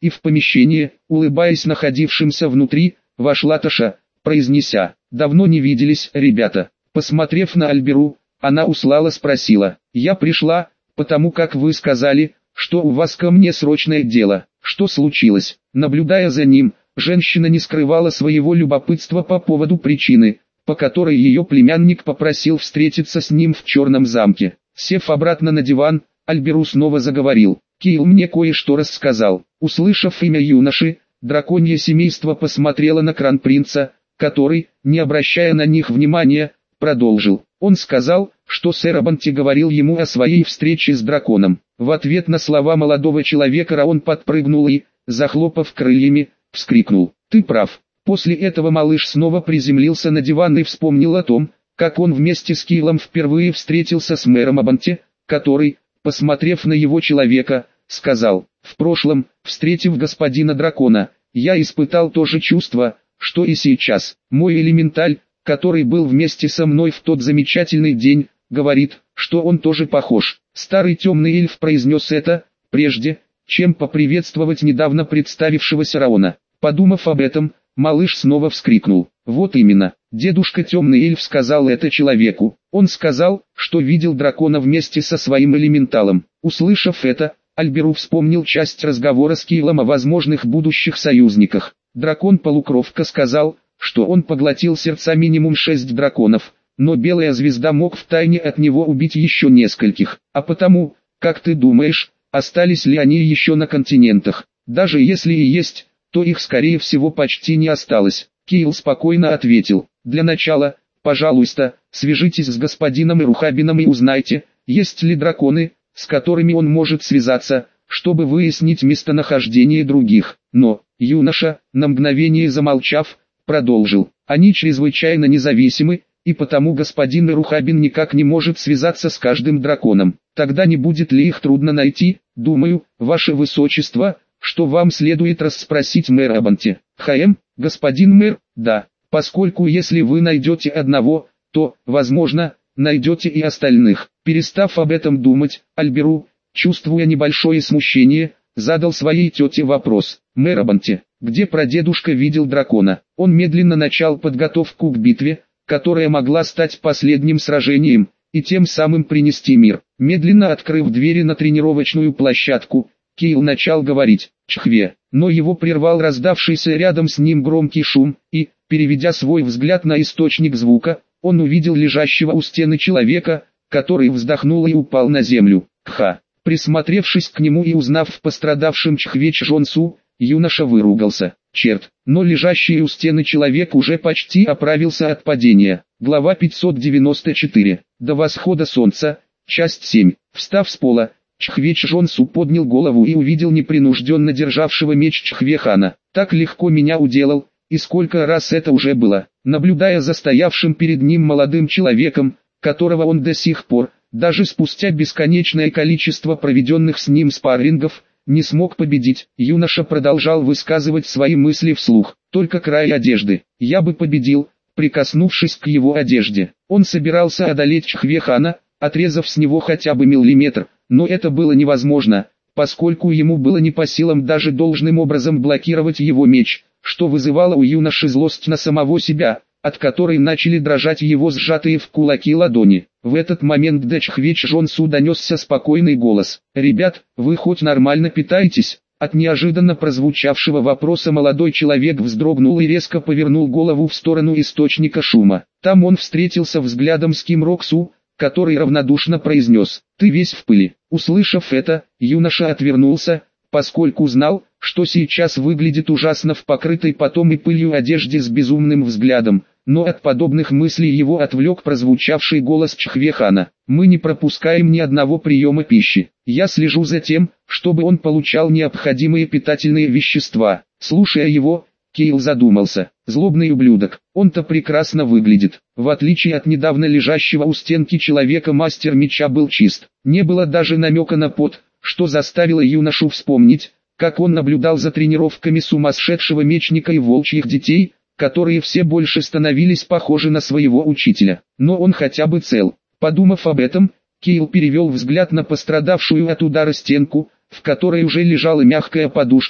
и в помещение, улыбаясь находившимся внутри, вошла Таша, произнеся: «Давно не виделись, ребята». Посмотрев на Альберу, она услала спросила: «Я пришла, потому как вы сказали, что у вас ко мне срочное дело. Что случилось?» Наблюдая за ним, женщина не скрывала своего любопытства по поводу причины, по которой ее племянник попросил встретиться с ним в Черном замке. Сев обратно на диван, Альберу снова заговорил: «Киил мне кое-что рассказал». Услышав имя юноши, драконье семейство посмотрело на кронпринца, который, не обращая на них внимания, продолжил: «Он сказал, что сэр Абанти говорил ему о своей встрече с драконом». В ответ на слова молодого человека Раон подпрыгнул и, захлопав крыльями, вскрикнул: «Ты прав». После этого малыш снова приземлился на диван и вспомнил о том, как он вместе с Киилом впервые встретился с мэром Абанти, который, посмотрев на его человека, сказал: «В прошлом, встретив господина дракона, я испытал то же чувство, что и сейчас. Мой элементаль, который был вместе со мной в тот замечательный день, говорит, что он тоже похож». Старый темный эльф произнес это, прежде, чем поприветствовать недавно представившегося Раона. Подумав об этом, малыш снова вскрикнул: «Вот именно, дедушка темный эльф сказал это человеку. Он сказал, что видел дракона вместе со своим элементалом». Услышав это, Альберу вспомнил часть разговора с Киилом о возможных будущих союзниках. Дракон-полукровка сказал, что он поглотил сердца минимум шесть драконов, но Белая Звезда мог втайне от него убить еще нескольких. А потому, как ты думаешь, остались ли они еще на континентах? Даже если и есть, то их скорее всего почти не осталось. Киил спокойно ответил: «Для начала, пожалуйста, свяжитесь с господином Ирухабином и узнайте, есть ли драконы, с которыми он может связаться, чтобы выяснить местонахождение других». Но, юноша, на мгновение замолчав, продолжил: «Они чрезвычайно независимы, и потому господин Ирухабин никак не может связаться с каждым драконом. Тогда не будет ли их трудно найти? Думаю, ваше высочество, что вам следует расспросить мэра Абанти». «Хаэм, господин мэр, да, поскольку если вы найдете одного, то, возможно, найдете и остальных». Перестав об этом думать, Альберу, чувствуя небольшое смущение, задал своей тете вопрос: «Мэр Абанти, где прадедушка видел дракона?» Он медленно начал подготовку к битве, которая могла стать последним сражением, и тем самым принести мир. Медленно открыв двери на тренировочную площадку, Киил начал говорить: «Чхве», но его прервал раздавшийся рядом с ним громкий шум, и, переведя свой взгляд на источник звука, он увидел лежащего у стены человека, который вздохнул и упал на землю. Ха! Присмотревшись к нему и узнав в пострадавшем Чхве Чжонсу, юноша выругался. Черт, но лежащий у стены человек уже почти оправился от падения. Глава пятьсот девяносто четыре. До восхода солнца. Часть семь. Встав с пола, Чхве Чжонсу поднял голову и увидел непринужденно державшего меч Чхве хана. «Так легко меня уделал, и сколько раз это уже было». Наблюдая за стоявшим перед ним молодым человеком, которого он до сих пор, даже спустя бесконечное количество проведенных с ним спаррингов, не смог победить, юноша продолжал высказывать свои мысли вслух. «Только край одежды. Я бы победил, прикоснувшись к его одежде». Он собирался одолеть Чхве хана, отрезав с него хотя бы миллиметр, но это было невозможно, поскольку ему было не по силам даже должным образом блокировать его меч, что вызывало у юноши злость на самого себя, от которой начали дрожать его сжатые в кулаки ладони. В этот момент до Чхве Чжонсу донесся спокойный голос: «Ребят, вы хоть нормально питаетесь?» От неожиданно прозвучавшего вопроса молодой человек вздрогнул и резко повернул голову в сторону источника шума. Там он встретился взглядом с Ким Роксу, который равнодушно произнес: «Ты весь в пыли». Услышав это, юноша отвернулся, поскольку знал, что сейчас выглядит ужасно в покрытой потом и пылью одежде с безумным взглядом, но от подобных мыслей его отвлек прозвучавший голос Чхве хана: «Мы не пропускаем ни одного приема пищи. Я слежу за тем, чтобы он получал необходимые питательные вещества». Слушая его, Киил задумался. Злобный ублюдок, он-то прекрасно выглядит. В отличие от недавно лежащего у стенки человека, мастер меча был чист. Не было даже намека на пот, что заставило юношу вспомнить, как он наблюдал за тренировками сумасшедшего мечника и волчьих детей, которые все больше становились похожи на своего учителя. Но он хотя бы цел. Подумав об этом, Киил перевел взгляд на пострадавшую от удара стенку, в которой уже лежала мягкая подушка,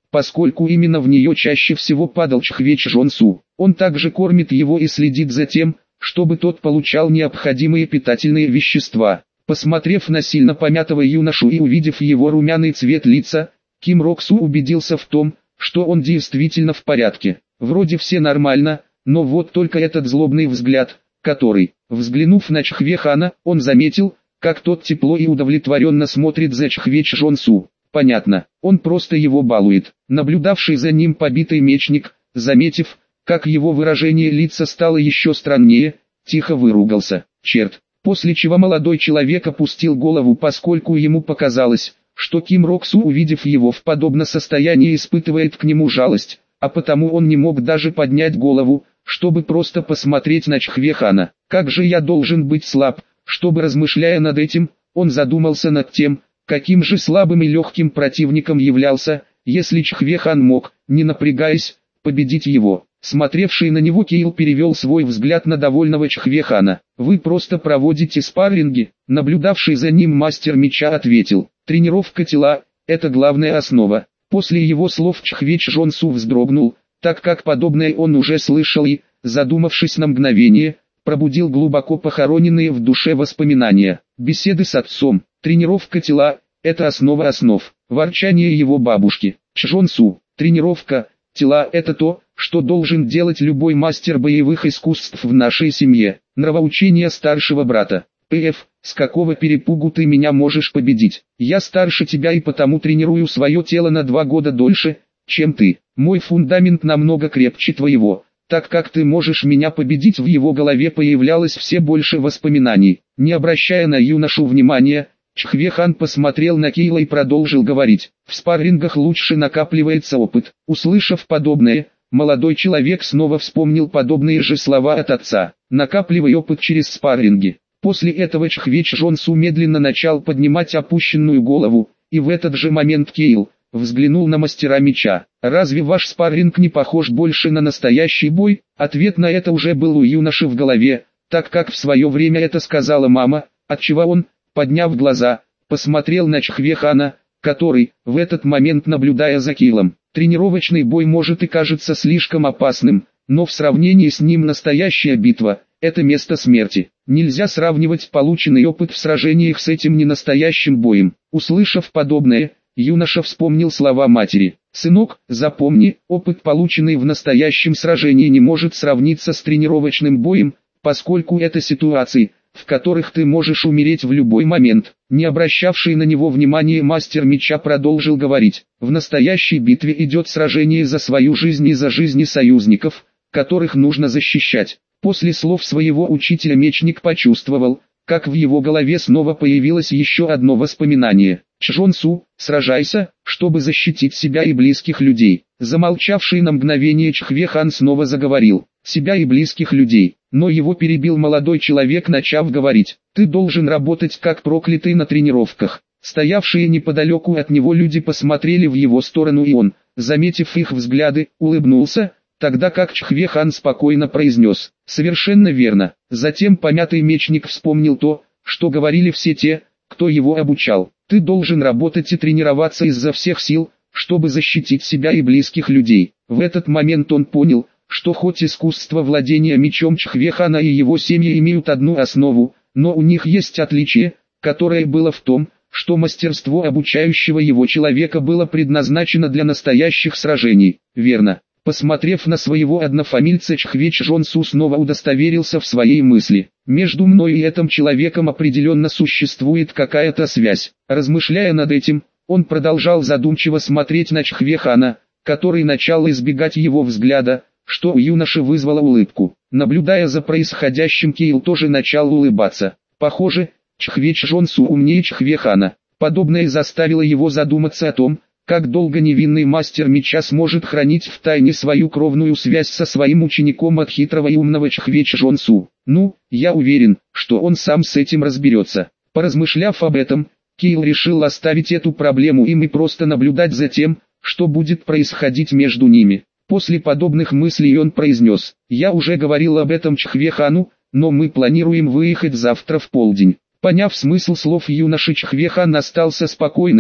поскольку именно в нее чаще всего падал Чхве Чжонсу. Он также кормит его и следит за тем, чтобы тот получал необходимые питательные вещества. Посмотрев на сильно помятого юношу и увидев его румяный цвет лица, Ким Рок-су убедился в том, что он действительно в порядке. Вроде все нормально, но вот только этот злобный взгляд, который, взглянув на Чхве Хана, он заметил, как тот тепло и удовлетворенно смотрит за Чхве Чжонсу. Понятно, он просто его балует. Наблюдавший за ним побитый мечник, заметив, как его выражение лица стало еще страннее, тихо выругался. Черт! После чего молодой человек опустил голову, поскольку ему показалось, что Ким Рок-су, увидев его в подобном состоянии, испытывает к нему жалость, а потому он не мог даже поднять голову, чтобы просто посмотреть на Чхве Хана. Как же я должен быть слаб, чтобы, размышляя над этим, он задумался над тем, каким же слабым и легким противником являлся, если Чхве Хан мог, не напрягаясь, победить его. Смотревший на него Кейл перевел свой взгляд на довольного Чхве Хана. «Вы просто проводите спарринги?» Наблюдавший за ним мастер меча ответил. «Тренировка тела – это главная основа». После его слов Чхве Чжонсу вздрогнул, так как подобное он уже слышал и, задумавшись на мгновение, пробудил глубоко похороненные в душе воспоминания. Беседы с отцом. Тренировка тела – это основа основ. Ворчание его бабушки. Чжонсу. Тренировка тела – это то, что должен делать любой мастер боевых искусств в нашей семье. Нравоучение старшего брата. П.Ф. С какого перепугу ты меня можешь победить? Я старше тебя и потому тренирую свое тело на два года дольше, чем ты. Мой фундамент намного крепче твоего, так как ты можешь меня победить. В его голове появлялось все больше воспоминаний. Не обращая на юношу внимания, Чхве Хан посмотрел на Кейла и продолжил говорить. В спаррингах лучше накапливается опыт. Услышав подобное, молодой человек снова вспомнил подобные же слова от отца. Накапливай опыт через спарринги. После этого Чхве Чжонсу медленно начал поднимать опущенную голову, и в этот же момент Кейл взглянул на мастера меча. «Разве ваш спарринг не похож больше на настоящий бой?» Ответ на это уже был у юноши в голове, так как в свое время это сказала мама, отчего он, подняв глаза, посмотрел на Чхве Хана, который, в этот момент наблюдая за Кейлом. Тренировочный бой может и кажется слишком опасным, но в сравнении с ним настоящая битва – это место смерти. Нельзя сравнивать полученный опыт в сражениях с этим ненастоящим боем. Услышав подобное, юноша вспомнил слова матери. «Сынок, запомни, опыт, полученный в настоящем сражении, не может сравниться с тренировочным боем, поскольку это ситуации, в которых ты можешь умереть в любой момент». Не обращавший на него внимания мастер меча продолжил говорить. «В настоящей битве идет сражение за свою жизнь и за жизни союзников, которых нужно защищать». После слов своего учителя мечник почувствовал, как в его голове снова появилось еще одно воспоминание. «Чжонсу, сражайся, чтобы защитить себя и близких людей». Замолчавший на мгновение Чхве Хан снова заговорил. «Себя и близких людей». Но его перебил молодой человек, начав говорить. «Ты должен работать как проклятый на тренировках». Стоявшие неподалеку от него люди посмотрели в его сторону, и он, заметив их взгляды, улыбнулся, тогда как Чхве Хан спокойно произнес: «Совершенно верно». Затем помятый мечник вспомнил то, что говорили все те, кто его обучал. «Ты должен работать и тренироваться изо всех сил, чтобы защитить себя и близких людей». В этот момент он понял, что хоть искусство владения мечом Чхве Хана и его семьи имеют одну основу, но у них есть отличие, которое было в том, что мастерство обучающего его человека было предназначено для настоящих сражений. Верно. Посмотрев на своего однофамильца, Чхве Чжонсу снова удостоверился в своей мысли. Между мной и этим человеком определенно существует какая-то связь. Размышляя над этим, он продолжал задумчиво смотреть на Чхве Хана, который начал избегать его взгляда, что у юноши вызвало улыбку. Наблюдая за происходящим, Кейл тоже начал улыбаться. Похоже, Чхве Чжонсу умнее Чхве Хана. Подобное заставило его задуматься о том, как долго невинный мастер меча сможет хранить в тайне свою кровную связь со своим учеником от хитрого и умного Чхве Чжонсу. Ну, я уверен, что он сам с этим разберется. Поразмышляв об этом, Кейл решил оставить эту проблему им и просто наблюдать за тем, что будет происходить между ними. После подобных мыслей он произнес: «Я уже говорил об этом Чхве Хану, но мы планируем выехать завтра в полдень». Поняв смысл слов юноши, Чхве Хан остался спокойным,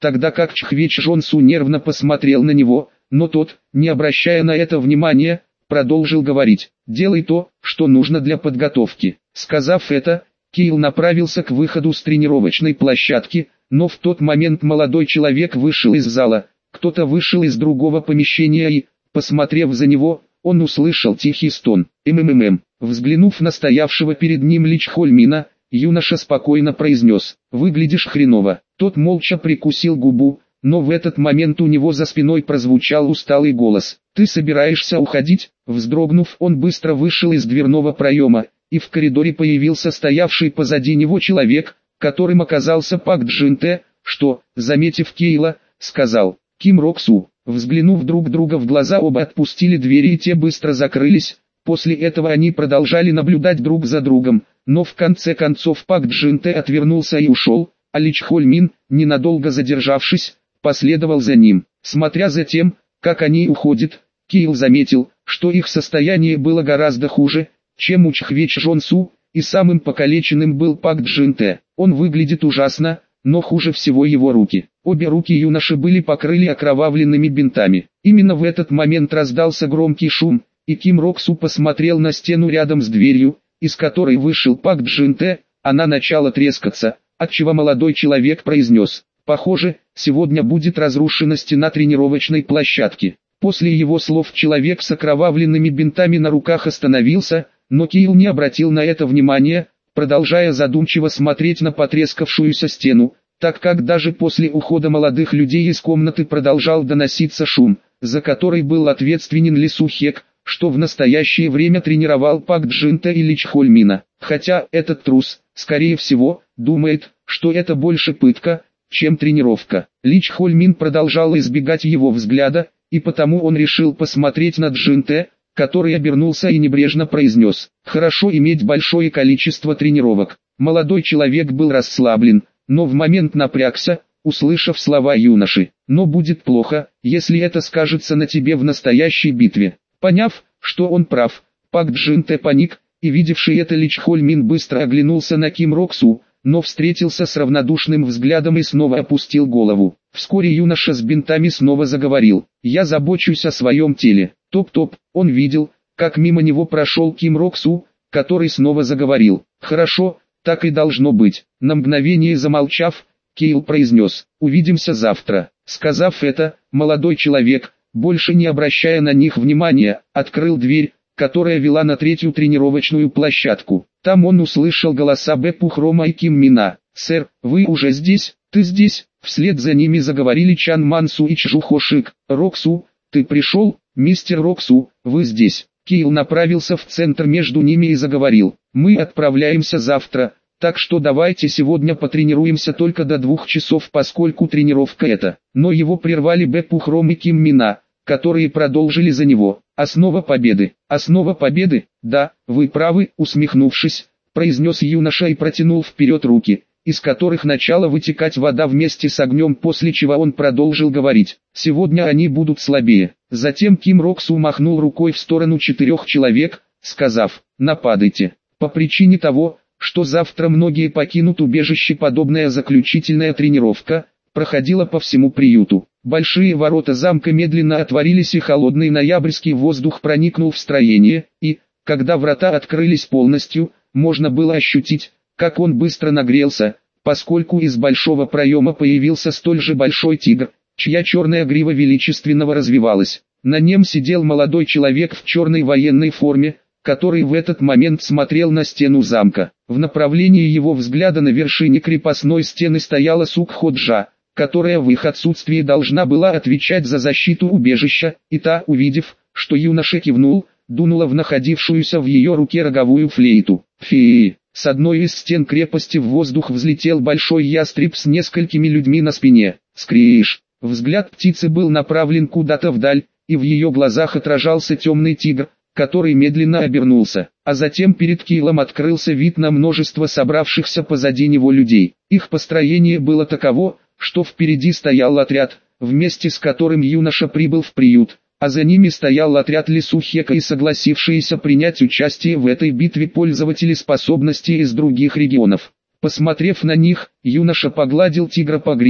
тогда как Чхвеч Жонсу нервно посмотрел на него, но тот, не обращая на это внимания, продолжил говорить: «Делай то, что нужно для подготовки». Сказав это, Кейл направился к выходу с тренировочной площадки, но в тот момент молодой человек вышел из зала, кто-то вышел из другого помещения и, посмотрев за него, он услышал тихий стон. «МММ». Взглянув на стоявшего перед ним Ли Чхольмина, юноша спокойно произнес: «Выглядишь хреново». Тот молча прикусил губу, но в этот момент у него за спиной прозвучал усталый голос: «Ты собираешься уходить?» Вздрогнув, он быстро вышел из дверного проема, и в коридоре появился стоявший позади него человек, которым оказался Пак Джин-те, что, заметив Кейла, сказал: «Ким Рок-су». Взглянув друг друга в глаза, оба отпустили двери и те быстро закрылись. После этого они продолжали наблюдать друг за другом, но в конце концов Пак Джин-те отвернулся и ушел, а Ли Чхольмин, ненадолго задержавшись, последовал за ним. Смотря за тем, как они уходят, Кейл заметил, что их состояние было гораздо хуже, чем у Чхвеч Жонсу, и самым покалеченным был Пак Джин-те. Он выглядит ужасно, но хуже всего его руки. Обе руки юноши были покрыты окровавленными бинтами. Именно в этот момент раздался громкий шум, и Ким Рок-су посмотрел на стену рядом с дверью, из которой вышел Пак Джин-те. Она начала трескаться, отчего молодой человек произнес: «Похоже, сегодня будет разрушена стена тренировочной площадки». После его слов человек с окровавленными бинтами на руках остановился, но Кейл не обратил на это внимания, продолжая задумчиво смотреть на потрескавшуюся стену, так как даже после ухода молодых людей из комнаты продолжал доноситься шум, за который был ответственен Ли Сухек, что в настоящее время тренировал Пак Джин-те и Ли Чхольмина. Хотя этот трус, скорее всего, думает, что это больше пытка, чем тренировка. Ли Чхольмин продолжал избегать его взгляда, и потому он решил посмотреть на Джин-те, который обернулся и небрежно произнес: «Хорошо иметь большое количество тренировок». Молодой человек был расслаблен, но в момент напрягся, услышав слова юноши: «Но будет плохо, если это скажется на тебе в настоящей битве». Поняв, что он прав, Пак Джин-те паник, и видевший это Ли Чхольмин быстро оглянулся на Ким Рок-су, но встретился с равнодушным взглядом и снова опустил голову. Вскоре юноша с бинтами снова заговорил: «Я забочусь о своем теле». Топ-топ, он видел, как мимо него прошел Ким Рок-су, который снова заговорил: «Хорошо, так и должно быть». На мгновение замолчав, Кейл произнес: «Увидимся завтра». Сказав это, молодой человек, больше не обращая на них внимания, открыл дверь, которая вела на третью тренировочную площадку. Там он услышал голоса Бэ Пухрома и Ким Мина. «Сэр, вы уже здесь? Ты здесь?» Вслед за ними заговорили Чан Мансу и Чжу Хошик. «Роксу, ты пришел? Мистер Роксу, вы здесь?» Кейл направился в центр между ними и заговорил: «Мы отправляемся завтра, так что давайте сегодня потренируемся только до двух часов, поскольку тренировка это». Но его прервали Бэ Пухром и Ким Мина, которые продолжили за него. «Основа победы». «Основа победы? Да, вы правы», усмехнувшись, произнес юноша и протянул вперед руки, из которых начала вытекать вода вместе с огнем, после чего он продолжил говорить: «Сегодня они будут слабее». Затем Ким Рок-су махнул рукой в сторону четырех человек, сказав: «Нападайте». По причине того, что завтра многие покинут убежище, подобная заключительная тренировка проходила по всему приюту. Большие ворота замка медленно отворились, и холодный ноябрьский воздух проникнул в строение, и, когда врата открылись полностью, можно было ощутить, как он быстро нагрелся, поскольку из большого проема появился столь же большой тигр, чья черная грива величественного развивалась. На нем сидел молодой человек в черной военной форме, который в этот момент смотрел на стену замка. В направлении его взгляда на вершине крепостной стены стояла Сук-Ходжа, которая в их отсутствии должна была отвечать за защиту убежища, и та, увидев, что юноша кивнул, дунула в находившуюся в ее руке роговую флейту. Фи! С одной из стен крепости в воздух взлетел большой ястреб с несколькими людьми на спине. Скриш! Взгляд птицы был направлен куда-то вдаль, и в ее глазах отражался темный тигр, который медленно обернулся, а затем перед Кейлом открылся вид на множество собравшихся позади него людей. Их построение было таково, что впереди стоял отряд, вместе с которым юноша прибыл в приют, а за ними стоял отряд Ли Сухека и согласившиеся принять участие в этой битве пользователи способностей из других регионов. Посмотрев на них, юноша погладил тигра по гриве,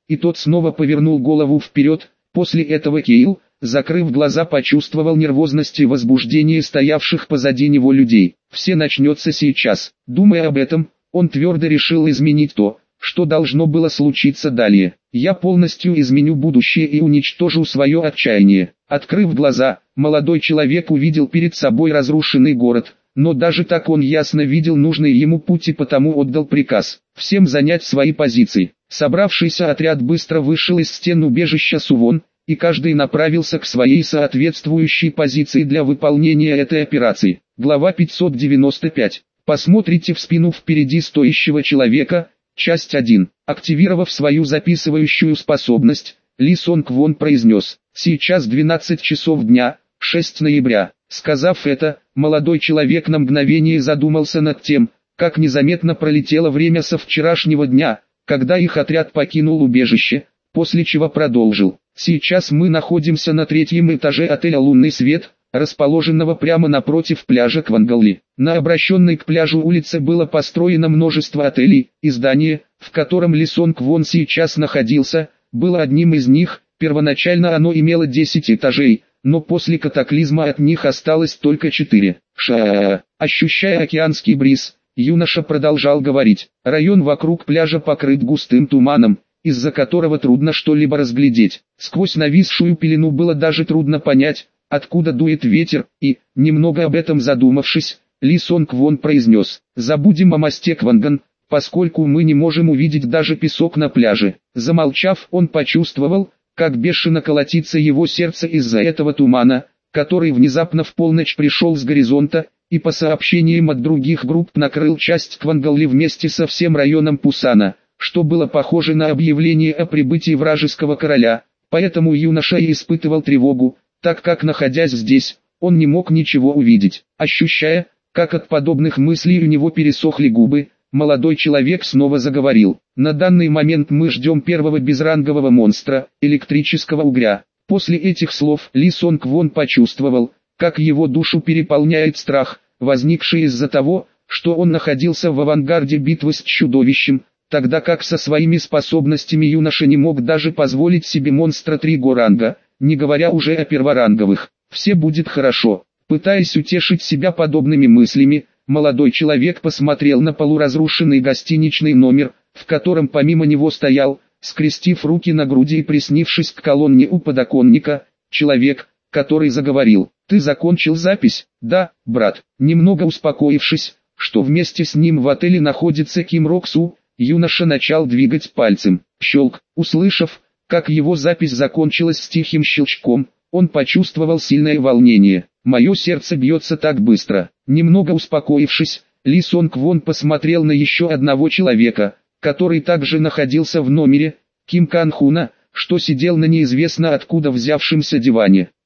и тот снова повернул голову вперед. После этого Кейл, закрыв глаза, почувствовал нервозность и возбуждение стоявших позади него людей. Все начнется сейчас. Думая об этом, он твердо решил изменить то, что должно было случиться далее. Я полностью изменю будущее и уничтожу свое отчаяние. Открыв глаза, молодой человек увидел перед собой разрушенный город, но даже так он ясно видел нужный ему путь и потому отдал приказ всем занять свои позиции. Собравшийся отряд быстро вышел из стен убежища Сувон, и каждый направился к своей соответствующей позиции для выполнения этой операции. Глава пятьсот девяносто пять. Посмотрите в спину впереди стоящего человека. Часть один. Активировав свою записывающую способность, Ли Сонг Вон произнес: «Сейчас двенадцать часов дня, шестого ноября». Сказав это, молодой человек на мгновение задумался над тем, как незаметно пролетело время со вчерашнего дня, когда их отряд покинул убежище, после чего продолжил: «Сейчас мы находимся на третьем этаже отеля «Лунный свет», расположенного прямо напротив пляжа Квангалли. На обращенной к пляжу улице было построено множество отелей, и здание, в котором Ли Сонг Вон сейчас находился, было одним из них. Первоначально оно имело десять этажей, но после катаклизма от них осталось только четыре. Ша. Ощущая океанский бриз, юноша продолжал говорить: «Район вокруг пляжа покрыт густым туманом, из-за которого трудно что-либо разглядеть. Сквозь нависшую пелену было даже трудно понять, откуда дует ветер, и, немного об этом задумавшись, Ли Сонг Вон произнес: «Забудем о мосте Кванган, поскольку мы не можем увидеть даже песок на пляже». Замолчав, он почувствовал, как бешено колотится его сердце из-за этого тумана, который внезапно в полночь пришел с горизонта, и по сообщениям от других групп накрыл часть Квангалли вместе со всем районом Пусана, что было похоже на объявление о прибытии вражеского короля. Поэтому юноша и испытывал тревогу, так как, находясь здесь, он не мог ничего увидеть. Ощущая, как от подобных мыслей у него пересохли губы, молодой человек снова заговорил: «На данный момент мы ждем первого безрангового монстра, электрического угря». После этих слов Ли Сонг Вон почувствовал, как его душу переполняет страх, возникший из-за того, что он находился в авангарде битвы с чудовищем, тогда как со своими способностями юноша не мог даже позволить себе монстра третьего ранга, не говоря уже о перворанговых. «Все будет хорошо». Пытаясь утешить себя подобными мыслями, молодой человек посмотрел на полуразрушенный гостиничный номер, в котором помимо него стоял, скрестив руки на груди и приснившись к колонне у подоконника, человек, который заговорил: «Ты закончил запись?» «Да, брат». Немного успокоившись, что вместе с ним в отеле находится Ким Рок Су, юноша начал двигать пальцем. Щелк. Услышав, как его запись закончилась с тихим щелчком, он почувствовал сильное волнение. «Мое сердце бьется так быстро». Немного успокоившись, Ли Сонг Вон посмотрел на еще одного человека, который также находился в номере, Ким Кан Хуна, что сидел на неизвестно откуда взявшемся диване.